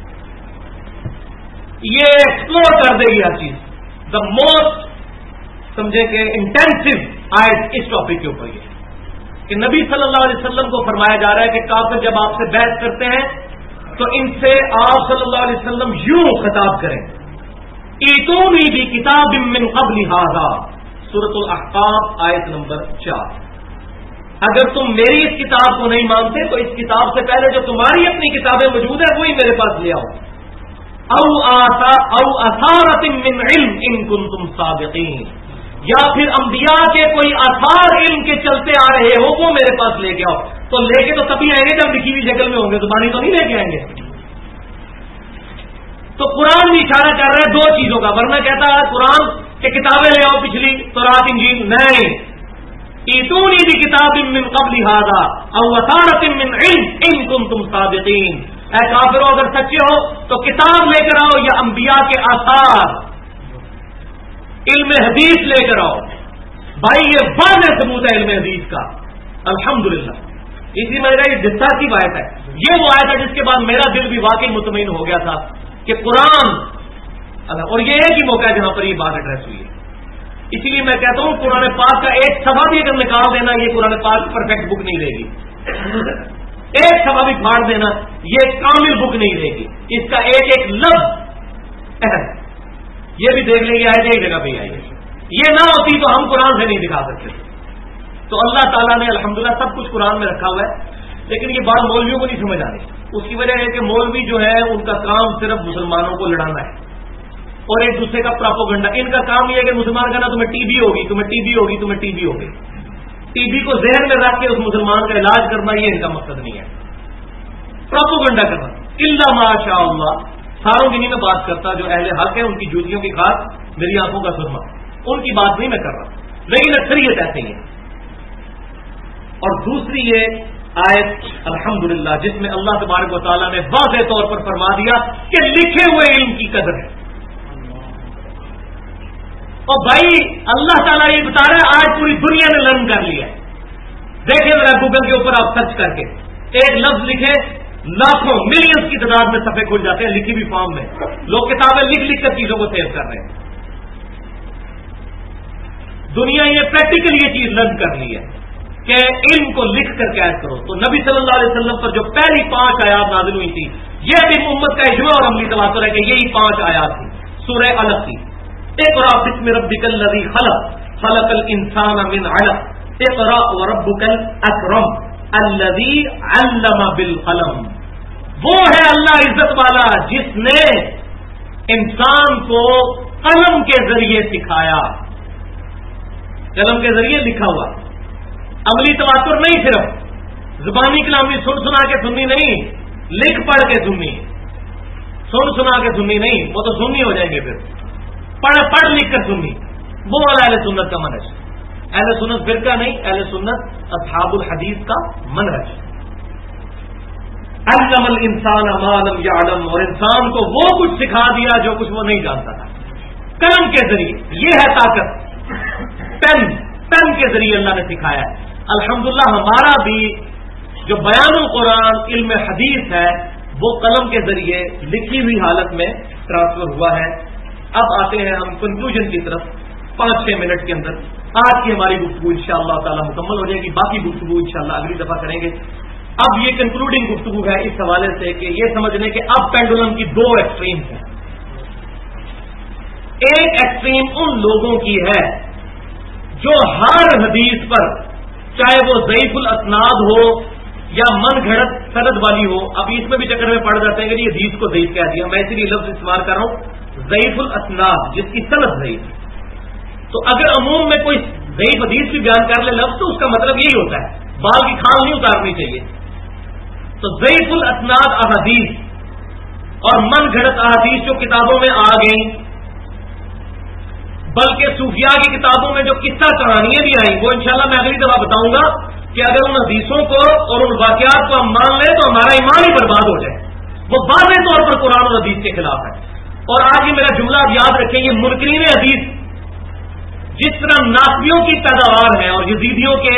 یہ ایکسپلور کر دے گی ہر چیز. دا موسٹ سمجھے کہ انٹینسو آیت اس ٹاپک کے اوپر یہ کہ نبی صلی اللہ علیہ وسلم کو فرمایا جا رہا ہے کہ کافر جب آپ سے بحث کرتے ہیں تو ان سے آپ صلی اللہ علیہ وسلم یوں خطاب کریں, ایتونی بھی کتاب من قبل ھذا, سورۃ الاحقاف آیت نمبر 4. اگر تم میری اس کتاب کو نہیں مانتے تو اس کتاب سے پہلے جو تمہاری اپنی کتابیں موجود ہیں وہی میرے پاس لے آؤ. او اثارۃ من علم ان کنتم صادقین, یا پھر انبیاء کے کوئی آثار علم کے چلتے آ رہے ہو وہ میرے پاس لے کے آؤ. تو لے کے تو تبھی آئیں گے جب لکھی ہوئی شکل میں ہوں گے, زبانی تو نہیں لے کے آئیں گے. تو قرآن بھی اشارہ کر رہا ہے دو چیزوں کا, ورنہ کہتا ہے قرآن کہ کتابیں لے آؤ پچھلی تورات انجیل, نہیں. ایتونی بھی کتاب من قبل ھذا او اثارۃ من علم ان کنتم صادقین. اے کافرو اگر سچے ہو تو کتاب لے کر آؤ یا انبیاء کے آثار علم حدیث لے کر آؤ. بھائی یہ واضح ثبوت ہے علم حدیث کا الحمدللہ. اسی میرا یہ ڈسکاسیو آیت ہے, یہ وہ آیت ہے جس کے بعد میرا دل بھی واقعی مطمئن ہو گیا تھا کہ قرآن, اور یہ ایک ہی موقع ہے جہاں پر یہ بات ایڈریس ہوئی ہے. اسی لیے میں کہتا ہوں قرآن پاک کا ایک صفحہ بھی اگر نکال دینا یہ قرآن پاک پرفیکٹ بک نہیں رہے گی. ایک صفحہ بھی پھاڑ دینا یہ کامل بک نہیں رہے گی. اس کا ایک ایک لفظ اہم, یہ بھی دیکھ لیں گے آئے ایک جگہ پہ آئی ہے. یہ نہ ہوتی تو ہم قرآن سے نہیں دکھا سکتے. تو اللہ تعالیٰ نے الحمدللہ سب کچھ قرآن میں رکھا ہوا ہے, لیکن یہ بات مولویوں کو نہیں سمجھ آ رہی. اس کی وجہ ہے کہ مولوی جو ہے ان کا کام صرف مسلمانوں کو لڑانا ہے اور ایک دوسرے کا پراپوگنڈا. ان کا کام یہ ہے کہ مسلمان کہنا تمہیں ٹی بی ہوگی, تمہیں ٹی بی ہوگی, تمہیں ٹی بی ہوگی. ٹی بی کو ذہن میں رکھ کے اس مسلمان کا علاج کرنا یہ ان کا مقصد نہیں ہے. پراپوگنڈا کرنا الا ماشاء اللہ. ساروں کی نہیں میں بات کرتا, جو اہل حق ہیں ان کی جوتیوں کی خاص میری آنکھوں کا سرما, ان کی بات نہیں میں کر رہا, لیکن اکثریت ایسے ہی ہے. اور دوسری یہ آیت الحمدللہ جس میں اللہ تبارک و تعالیٰ نے واضح طور پر فرما دیا کہ لکھے ہوئے علم کی قدر ہے. اور بھائی اللہ تعالیٰ یہ بتا رہا ہے آج پوری دنیا نے لرن کر لیا ہے. دیکھیں ذرا گوگل کے اوپر آپ سرچ کر کے ایک لفظ لکھے, لاکھوں ملینز کی تعداد میں صفحے کھل جاتے ہیں لکھی ہوئی فارم میں. لوگ کتابیں لکھ لکھ کر چیزوں کو سیو کر رہے ہیں. دنیا یہ پریکٹیکل یہ چیز لرن کر لی ہے کہ علم کو لکھ کر قید کرو. تو نبی صلی اللہ علیہ وسلم پر جو پہلی 5 آیات نازل ہوئی تھی, یہ بھی امت کا اجماع اور عملی تواتر ہے کہ یہی 5 آیات تھی. سورہ علق تھی. اقرأ بسم ربک الذی خلق خلق الانسان من علق اقرأ وربک الاکرم الذی علم بالقلم. وہ ہے اللہ عزت والا جس نے انسان کو قلم کے ذریعے سکھایا. قلم کے ذریعے لکھا ہوا. عملی تواتر نہیں, صرف زبانی کلامی سن سنا کے سننی نہیں, لکھ پڑھ کے سننی. سن سنا کے سننی نہیں, وہ تو سننی ہو جائیں گے پھر. پڑھ لکھ کر سننی, وہ والا اہل سنت کا منہج. اہل سنت فرقہ نہیں, اہل سنت اصحاب الحدیث کا منہج. علم الانسان ما لم یعلم, اور انسان کو وہ کچھ سکھا دیا جو کچھ وہ نہیں جانتا تھا قلم کے ذریعے. یہ ہے طاقت. پین کے ذریعے اللہ نے سکھایا ہے. الحمدللہ ہمارا بھی جو بیان القرآن علم حدیث ہے وہ قلم کے ذریعے لکھی ہوئی حالت میں ٹرانسفر ہوا ہے. اب آتے ہیں ہم کنکلوژن کی طرف. 5-6 منٹ کے اندر آج کی ہماری گفتگو انشاءاللہ تعالی مکمل ہو جائے گی. باقی گفتگو انشاءاللہ اگلی دفعہ کریں گے. اب یہ کنکلوڈنگ گفتگو ہے اس حوالے سے کہ یہ سمجھنے کہ اب پینڈولم کی 2 ایکسٹریم ہیں. ایک ایکسٹریم ان لوگوں کی ہے جو ہر حدیث پر, چاہے وہ ضعیف الاسناد ہو یا من گھڑت سند والی ہو, ابھی اس میں بھی چکر میں پڑ جاتے ہیں کہ یہ حدیث کو ضعیف کہہ دیا. میں اسی لیے لفظ استعمال کر رہا ہوں ضعیف الاسناد, جس کی سند ضعیف. تو اگر عموم میں کوئی ضعیف حدیث بھی بیان کر لے لفظ, تو اس کا مطلب یہی ہوتا ہے بال کی کھال نہیں اتارنی چاہیے. تو ضعیف الاسناد احادیث اور من گھڑت احادیث جو کتابوں میں آ گئیں, بلکہ صوفیاء کی کتابوں میں جو قصہ کہانیاں بھی آئیں, وہ انشاءاللہ میں اگلی دفعہ بتاؤں گا کہ اگر ان حدیثوں کو اور ان واقعات کو ہم مان لیں تو ہمارا ایمان ہی برباد ہو جائے. وہ واضح طور پر قرآن اور حدیث کے خلاف ہے. اور آج یہ میرا جملہ آپ یاد رکھیں, یہ منکرین حدیث جس طرح ناسبیوں کی پیداوار ہے اور یزیدیوں کے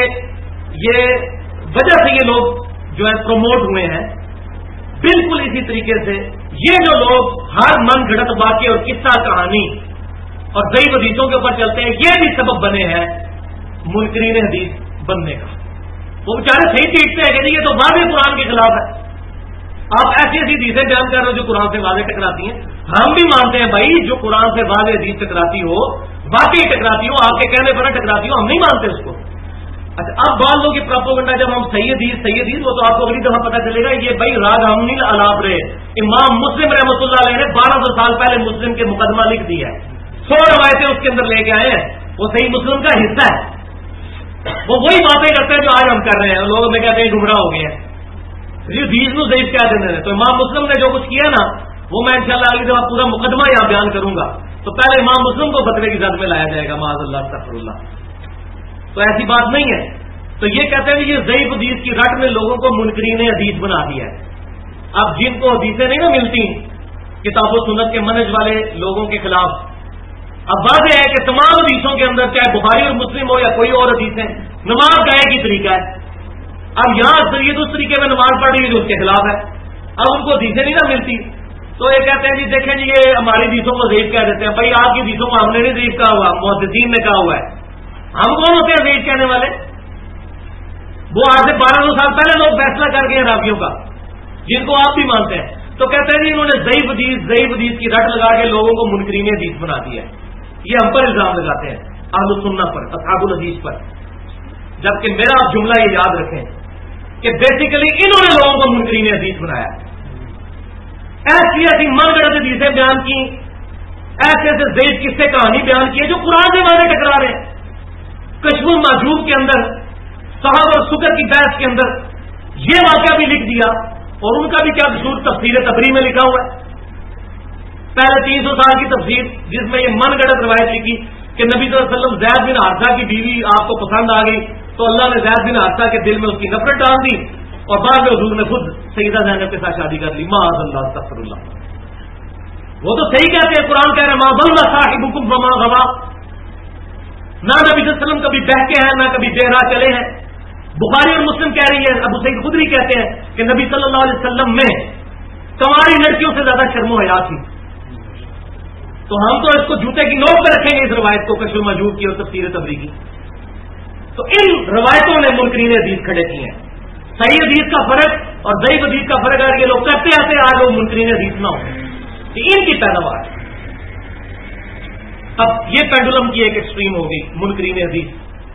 یہ وجہ سے یہ لوگ جو ہے پروموٹ ہوئے ہیں, بالکل اسی طریقے سے یہ جو لوگ ہر من گھڑت واقعے اور قصہ کہانی اور ضعیف حدیثوں کے اوپر چلتے ہیں, یہ بھی سبب بنے ہیں منکرین حدیث بننے کا. وہ بیچارے صحیح پیٹتے ہیں کہ یہ تو واضح قرآن کے خلاف ہے. آپ ایسی ایسی حدیثیں بیان کر رہے ہو جو قرآن سے واضح ٹکراتی ہیں. ہم بھی مانتے ہیں بھائی جو قرآن سے واضح حدیث ٹکراتی ہو, واقعی ٹکراتی ہو, آپ کے کہنے پر ٹکراتی ہو, ہم نہیں مانتے اس کو. اچھا, اب بعض لوگ یہ پروپیگنڈا جب ہم سید حدیث وہ تو آپ کو اگلی دفعہ پتہ چلے گا. یہ بھائی راگ ہم نہیں الاپ رہے. امام مسلم رحمۃ اللہ علیہ نے 1200 سال پہلے مسلم کے مقدمہ لکھ دیا ہے. 100 روایتیں اس کے اندر لے کے آئے ہیں. وہ صحیح مسلم کا حصہ ہے. وہ وہی باتیں کرتے ہیں جو آج ہم کر رہے ہیں. لوگ ہمیں کہتے ہیں گمراہ ہو گئے ہیں, حدیث نو ضعیف کہہ دیتے ہیں. تو امام مسلم نے جو کچھ کیا نا, وہ میں انشاءاللہ اگلی دفعہ پورا مقدمہ یہاں بیان کروں گا. تو پہلے امام مسلم کو فتوے کی زد میں لایا جائے گا, معاذ اللہ استغفر اللہ. تو ایسی بات نہیں ہے. تو یہ کہتے ہیں کہ یہ ضعیف حدیث کی رٹ میں لوگوں کو منکرین حدیث بنا دیا ہے. اب جن کو حدیثیں نہیں نا ملتی کتاب و سنت کے منہج والے لوگوں کے خلاف, اب واضح ہے کہ تمام حدیثوں کے اندر چاہے بخاری اور مسلم ہو یا کوئی اور حدیثیں, نماز کا ایک ہی طریقہ ہے. اب یہاں اکثریت اس طریقے میں نماز پڑھ رہی ہے جو اس کے خلاف ہے. اب ان کو حدیثیں نہیں نا ملتی, تو یہ کہتے ہیں جی دیکھیں جی یہ ہماری حدیثوں کو ضعیف کہہ دیتے ہیں. بھائی آپ کی حدیثوں کو ہم نے نہیں ضعیف کہا ہوا, محدثین نے کہا ہوا ہے. ہم کون ہوتے ہیں ضعیف کہنے والے؟ وہ آج سے 1200 سال پہلے لوگ فیصلہ کر گئے راویوں کا, جن کو آپ بھی مانتے ہیں. تو کہتے ہیں جی انہوں نے ضعیف حدیث کی رٹ لگا کے لوگوں کو منکرین حدیث بنا دیا ہے. یہ ہم پر الزام لگاتے ہیں, اہل السنہ پر, اصحاب الحدیث پر. جبکہ میرا آپ جملہ یہ یاد رکھیں کہ بیسیکلی انہوں نے لوگوں کو منکرین حدیث بنایا. ایسی ایسی من گڑت حدیثیں بیان کی, ایسے ایسے ضعیف قصے کہانی بیان کی جو قرآن سے واضح ٹکرا رہے ہیں. کشف المحجوب کے اندر, صحابہ اور سکر کی بحث کے اندر یہ واقعہ بھی لکھ دیا. اور ان کا بھی کیا قصور, تفسیر تبری میں لکھا ہوا ہے. پہلے 300 سال کی تفسیر جس میں یہ من گڑت روایت لکھی کہ نبی صلی اللہ علیہ وسلم زید بن حارثہ کی بیوی آپ کو پسند آ گئی, تو اللہ نے زید بن حارثہ کے دل میں اس کی نفرت ڈال دی, اور بعد میں حضور نے خود سیدہ زینب کے ساتھ شادی کر لی. معاذ اللہ استغفر اللہ. وہ تو صحیح کہتے ہیں, قرآن کہہ رہے ما ضل صاحبکم وما غوی, نہ نبی صلی اللہ علیہ وسلم کبھی بہکے ہیں نہ کبھی بہرا چلے ہیں. بخاری اور مسلم کہہ رہی ہے, ابو سعید خدری کہتے ہیں کہ نبی صلی اللہ علیہ وسلم میں کنواری لڑکیوں سے زیادہ شرم و حیا تھی. تو ہم تو اس کو جوتے کی نوک پہ رکھیں گے اس روایت کو, کشف المجوب کی اور تفسیر تبری کی. تو ان روایتوں نے منکرین حدیث کھڑے کیے ہیں. صحیح حدیث کا فرق اور ضعیف حدیث کا فرق اگر یہ لوگ کرتے آتے آج وہ منکرین حدیث نہ ہو, کہ ان کی پیداوار. اب یہ پینڈولم کی ایک ایکسٹریم ہوگی منکرین حدیث,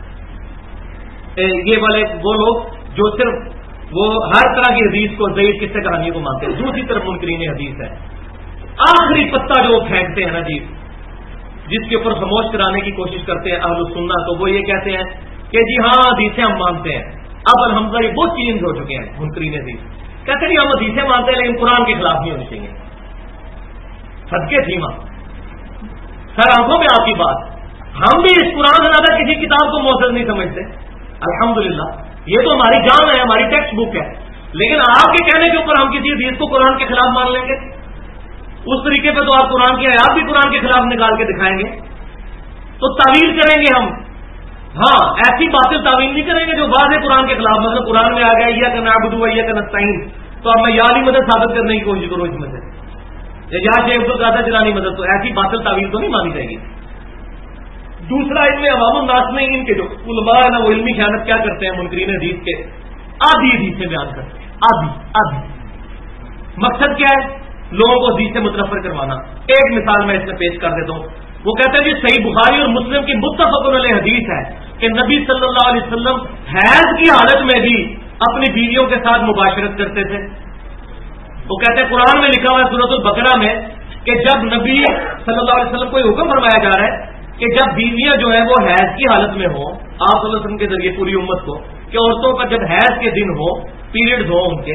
یہ والے وہ لوگ جو صرف وہ ہر طرح کی حدیث کو ضعیف قصے کہانی کو مانتے ہیں. دوسری طرف منکرین حدیث ہے, آخری پتا جو پھینکتے ہیں نا جی, جس کے اوپر خاموش کرانے کی کوشش کرتے ہیں اہل السنہ, تو وہ یہ کہتے ہیں کہ جی ہاں حدیثیں ہم مانتے ہیں. اب الحمدللہ یہ بہت چینج ہو چکے ہیں منکرین حدیث. کہتے ہیں ہم حدیثیں مانتے ہیں لیکن قرآن کے خلاف نہیں ہونی چاہیے. صدقے تھی ماں سر آنکھوں میں آپ کی بات, ہم بھی اس قرآن سے زیادہ کسی کتاب کو موثر نہیں سمجھتے. الحمدللہ یہ تو ہماری جان ہے, ہماری ٹیکسٹ بک ہے. لیکن آپ کے کہنے کے اوپر ہم کسی حدیث کو قرآن کے خلاف مان لیں گے, اس طریقے پہ تو آپ قرآن کی آیات بھی قرآن کے خلاف نکال کے دکھائیں گے, تو تعویل کریں گے ہم. ہاں ایسی باتیں تعویل نہیں کریں گے جو واضح قرآن کے خلاف. مطلب قرآن میں آ گیا یا کہ نعبد و یا کہ نستعین, تو اب میں یا علی مدد ثابت کرنے کی کوشش کروں اس میں سے, یا شیخ عبدالقادر جیلانی مدد, تو ایسی باطل تعویل تو نہیں مانی جائے گی. دوسرا ان میں عوام الناس میں ان کے جو علماء ہے نا وہ علمی خیانت کیا کرتے ہیں منکرین حدیث کے, آدھی حدیث سے بیان کرتے ہیں. آدھی مقصد کیا ہے, لوگوں کو حدیث سے متنفر کروانا. ایک مثال میں اس میں پیش کر دیتا ہوں. وہ کہتے ہیں کہ صحیح بخاری اور مسلم کی متفق علیہ حدیث ہے کہ نبی صلی اللہ علیہ وسلم حیض کی حالت میں بھی اپنی بیویوں کے ساتھ مباشرت کرتے تھے. وہ کہتے ہیں قرآن میں لکھا ہوا ہے سورۃ البقرہ میں کہ جب نبی صلی اللہ علیہ وسلم کو یہ حکم فرمایا جا رہا ہے کہ جب بیویاں جو ہیں وہ حیض کی حالت میں ہوں, آپ صلی اللہ علیہ وسلم کے ذریعے پوری امت کو, کہ عورتوں کا جب حیض کے دن ہو, پیریڈز ہو ان کے,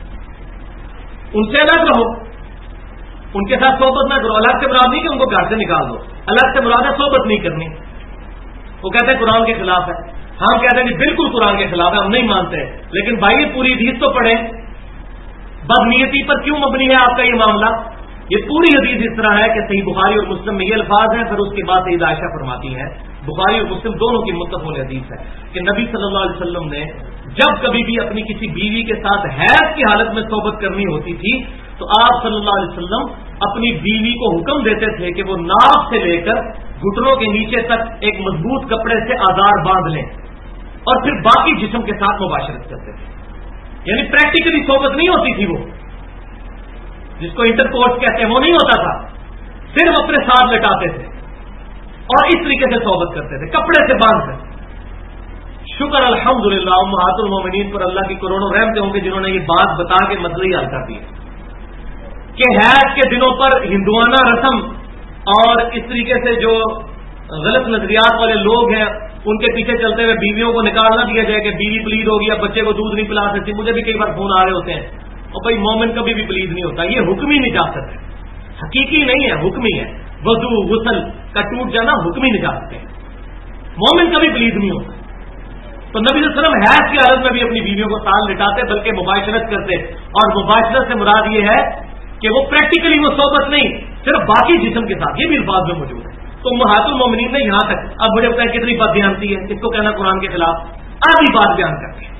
ان سے الگ رہو, ان کے ساتھ صحبت نہ کرو. الگ سے مراد نہیں کہ ان کو گھر سے نکال دو, الگ سے مراد ہے صحبت نہیں کرنی. وہ کہتے ہیں قرآن کے خلاف ہے. ہم کہتے ہیں کہ بالکل قرآن کے خلاف ہے, ہم نہیں مانتے. لیکن بھائی یہ پوری حدیث تو پڑھیں. بدنیتی پر کیوں مبنی ہے آپ کا یہ معاملہ؟ یہ پوری حدیث اس طرح ہے کہ صحیح بخاری اور مسلم میں یہ الفاظ ہیں, پھر اس کے بعد سیدہ عائشہ فرماتی ہیں, بخاری اور مسلم دونوں کی متفق حدیث ہے کہ نبی صلی اللہ علیہ وسلم نے جب کبھی بھی اپنی کسی بیوی کے ساتھ حیض کی حالت میں صحبت کرنی ہوتی تھی تو آپ صلی اللہ علیہ وسلم اپنی بیوی کو حکم دیتے تھے کہ وہ ناف سے لے کر گھٹنوں کے نیچے تک ایک مضبوط کپڑے سے آزار باندھ لیں اور پھر باقی جسم کے ساتھ مباشرت کرتے تھے. یعنی پریکٹیکلی صحبت نہیں ہوتی تھی, وہ جس کو انٹر کورس کہتے ہیں وہ نہیں ہوتا تھا, صرف اپنے ساتھ لٹاتے تھے اور اس طریقے سے صحبت کرتے تھے کپڑے سے باندھ کر. شکر الحمدللہ امہات المومنین پر اللہ کی کروڑوں رحمتیں ہوں گے جنہوں نے یہ بات بتا کے مسئلہ حل کر دیا کہ حیض کے دنوں پر ہندوانہ رسم اور اس طریقے سے جو غلط نظریات والے لوگ ہیں ان کے پیچھے چلتے ہوئے بیویوں کو نکال نہ دیا جائے کہ بیوی پلید ہوگی, اب بچے کو دودھ نہیں پلا سکتی. مجھے بھی کئی بار فون آ رہے ہوتے ہیں, اور بھائی مومن کبھی بھی پلید نہیں ہوتا, یہ حکمی نجاست ہے, حقیقی نہیں ہے, حکمی ہے. وضو غسل کا ٹوٹ جانا حکمی نجاست ہے, مومن کبھی پلید نہیں ہوتا. تو نبی صلی اللہ علیہ وسلم حیض کی حالت میں بھی اپنی بیویوں کو سال لٹاتے بلکہ مباشرت کرتے, اور مباشرت سے مراد یہ ہے کہ وہ پریکٹیکلی وہ صحبت نہیں, صرف باقی جسم کے ساتھ. یہ بھی الفاظ میں موجود ہے. تو امہات المومنین نے یہاں تک, اب مجھے بتائیں کتنی بات بیانتی ہے, اس کو کہنا قرآن کے خلاف, آدھی بات بیان کرتے ہیں.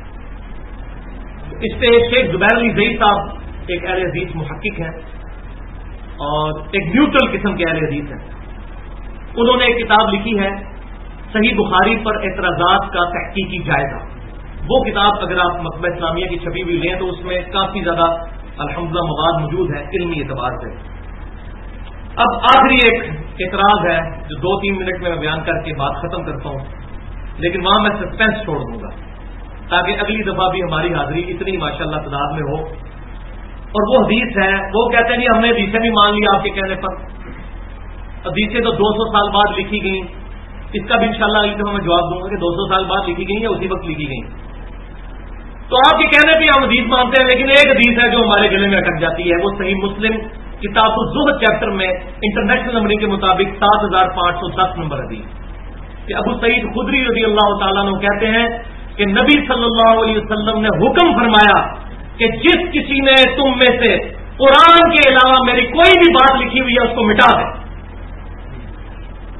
اس پہ شیخ زبیر علی زئی صاحب ایک اہل حدیث محقق ہیں اور ایک نیوٹرل قسم کے اہل حدیث ہیں. انہوں نے ایک کتاب لکھی ہے صحیح بخاری پر اعتراضات کا تحقیقی جائزہ. وہ کتاب اگر آپ مکتبہ اسلامیہ کی چھپی ہوئی لیں تو اس میں کافی زیادہ الحمدللہ مواد موجود ہے علمی اعتبار سے. اب آخری ایک اعتراض ہے جو 2-3 منٹ میں بیان کر کے بات ختم کرتا ہوں, لیکن وہاں میں سسپینس چھوڑ دوں گا تاکہ اگلی دفعہ بھی ہماری حاضری اتنی ماشاءاللہ تعداد میں ہو. اور وہ حدیث ہے, وہ کہتے ہیں ہم نے حدیثیں بھی مان لیا آپ کے کہنے پر. حدیثیں تو 200 سال بعد لکھی گئیں, اس کا بھی انشاءاللہ اگلی دفعہ میں جواب دوں گا کہ 200 سال بعد لکھی گئی یا اسی وقت لکھی گئی. تو آپ کے کہنے پہ ہم حدیث مانتے ہیں, لیکن ایک حدیث ہے جو ہمارے گلے میں اٹک جاتی ہے. وہ صحیح مسلم کتاب الزہد چیپٹر میں انٹرنیشنل نمبرنگ کے مطابق 7510 نمبر حدیث کہ ابو سعید خدری رضی اللہ تعالیٰ عنہ کہتے ہیں کہ نبی صلی اللہ علیہ وسلم نے حکم فرمایا کہ جس کسی نے تم میں سے قرآن کے علاوہ میری کوئی بھی بات لکھی ہوئی ہے اس کو مٹا دے.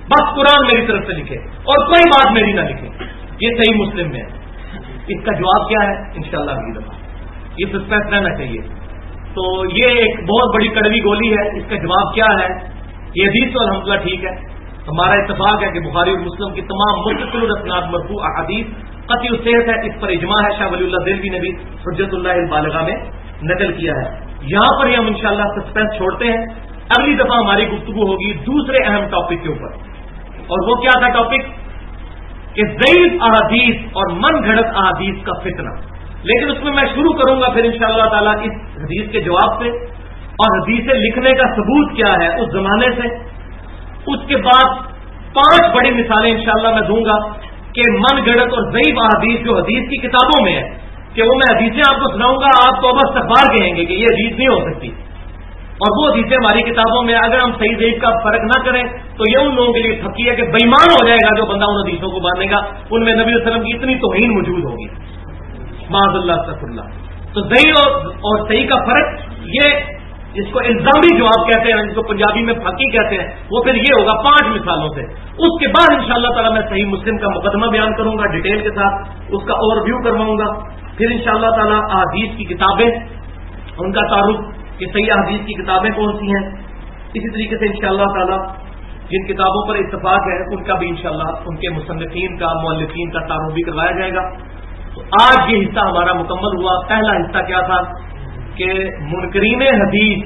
بس قرآن میری طرف سے لکھے اور کوئی بات میری نہ لکھے. یہ صحیح مسلم میں ہے. اس کا جواب کیا ہے؟ انشاءاللہ اگلی دفعہ. یہ سسپینس رہنا چاہیے. تو یہ ایک بہت بڑی کڑوی گولی ہے. اس کا جواب کیا ہے؟ یہ حدیث تو الحمدللہ ٹھیک ہے. ہمارا اتفاق ہے کہ بخاری اور مسلم کی تمام متصل الاسناد مرفوع احادیث قطعی الصحت ہے. اس پر اجماع ہے. شاہ ولی اللہ دہلوی نے بھی حجت اللہ البالغہ میں نقل کیا ہے. یہاں پر ہم انشاءاللہ سسپینس چھوڑتے ہیں. اگلی دفعہ ہماری گفتگو ہوگی دوسرے اہم ٹاپک کے اوپر. اور وہ کیا تھا ٹاپک؟ کہ ضعیف احادیث اور من گھڑت احادیث کا فتنہ. لیکن اس میں میں شروع کروں گا پھر انشاءاللہ تعالیٰ اس حدیث کے جواب سے اور حدیثیں لکھنے کا ثبوت کیا ہے اس زمانے سے. اس کے بعد 5 بڑی مثالیں انشاءاللہ میں دوں گا کہ من گھڑت اور ضعیف احادیث جو حدیث کی کتابوں میں ہے کہ وہ میں حدیثیں آپ کو سناؤں گا. آپ تو بس استغفار کہیں گے کہ یہ حدیث نہیں ہو سکتی. اور وہ حدیثیں ہماری کتابوں میں اگر ہم صحیح ضعیف کا فرق نہ کریں تو یہ ان لوگوں کے لیے تھکی ہے کہ بےمان ہو جائے گا جو بندہ ان حدیثوں کو مانے گا. ان میں نبی صلی اللہ علیہ وسلم کی اتنی توہین موجود ہوگی. معاذ اللہ استغفر اللہ. تو ضعیف اور صحیح کا فرق یہ جس کو الزامی جواب کہتے ہیں، جس کو پنجابی میں پھکی کہتے ہیں، وہ پھر یہ ہوگا 5 مثالوں سے. اس کے بعد انشاءاللہ تعالی میں صحیح مسلم کا مقدمہ بیان کروں گا ڈیٹیل کے ساتھ. اس کا اوور ویو کرواؤں گا. پھر انشاءاللہ تعالی احادیث کی کتابیں، ان کا تعارف کہ صحیح احادیث کی کتابیں کون سی ہیں. اسی طریقے سے انشاءاللہ تعالی جن کتابوں پر اتفاق ہے ان کا بھی انشاءاللہ ان کے مصنفین کا، مؤلفین کا تعارف بھی کروایا جائے گا. تو آج یہ حصہ ہمارا مکمل ہوا. پہلا حصہ کیا تھا کہ منکرین حدیث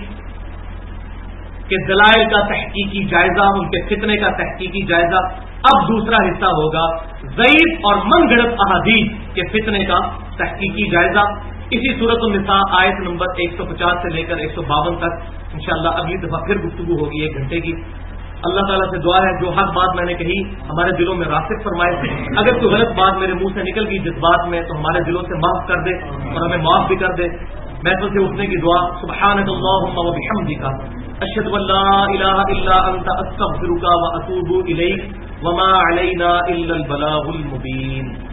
کے دلائل کا تحقیقی جائزہ، ان کے فتنے کا تحقیقی جائزہ. اب دوسرا حصہ ہوگا ضعیف اور من گھڑت احادیث کے فتنے کا تحقیقی جائزہ. اسی سورۃ النساء آیت نمبر 150 سے لے کر 152 تک انشاءاللہ اگلی دفعہ پھر گفتگو ہوگی 1 گھنٹے کی. اللہ تعالیٰ سے دعا ہے جو حق بات میں نے کہی ہمارے دلوں میں راسخ فرمائے. اگر کوئی غلط بات میرے منہ سے نکل گئی جس بات میں تو ہمارے دلوں سے معاف کر دے اور ہمیں معاف بھی کر دے. محفل سے اٹھنے کی دعا سبحانک اللہم و بحمدک اشہد ان لا الہ الا انت استغفرک و اتوب الیک وما علینا الا البلاغ المبین.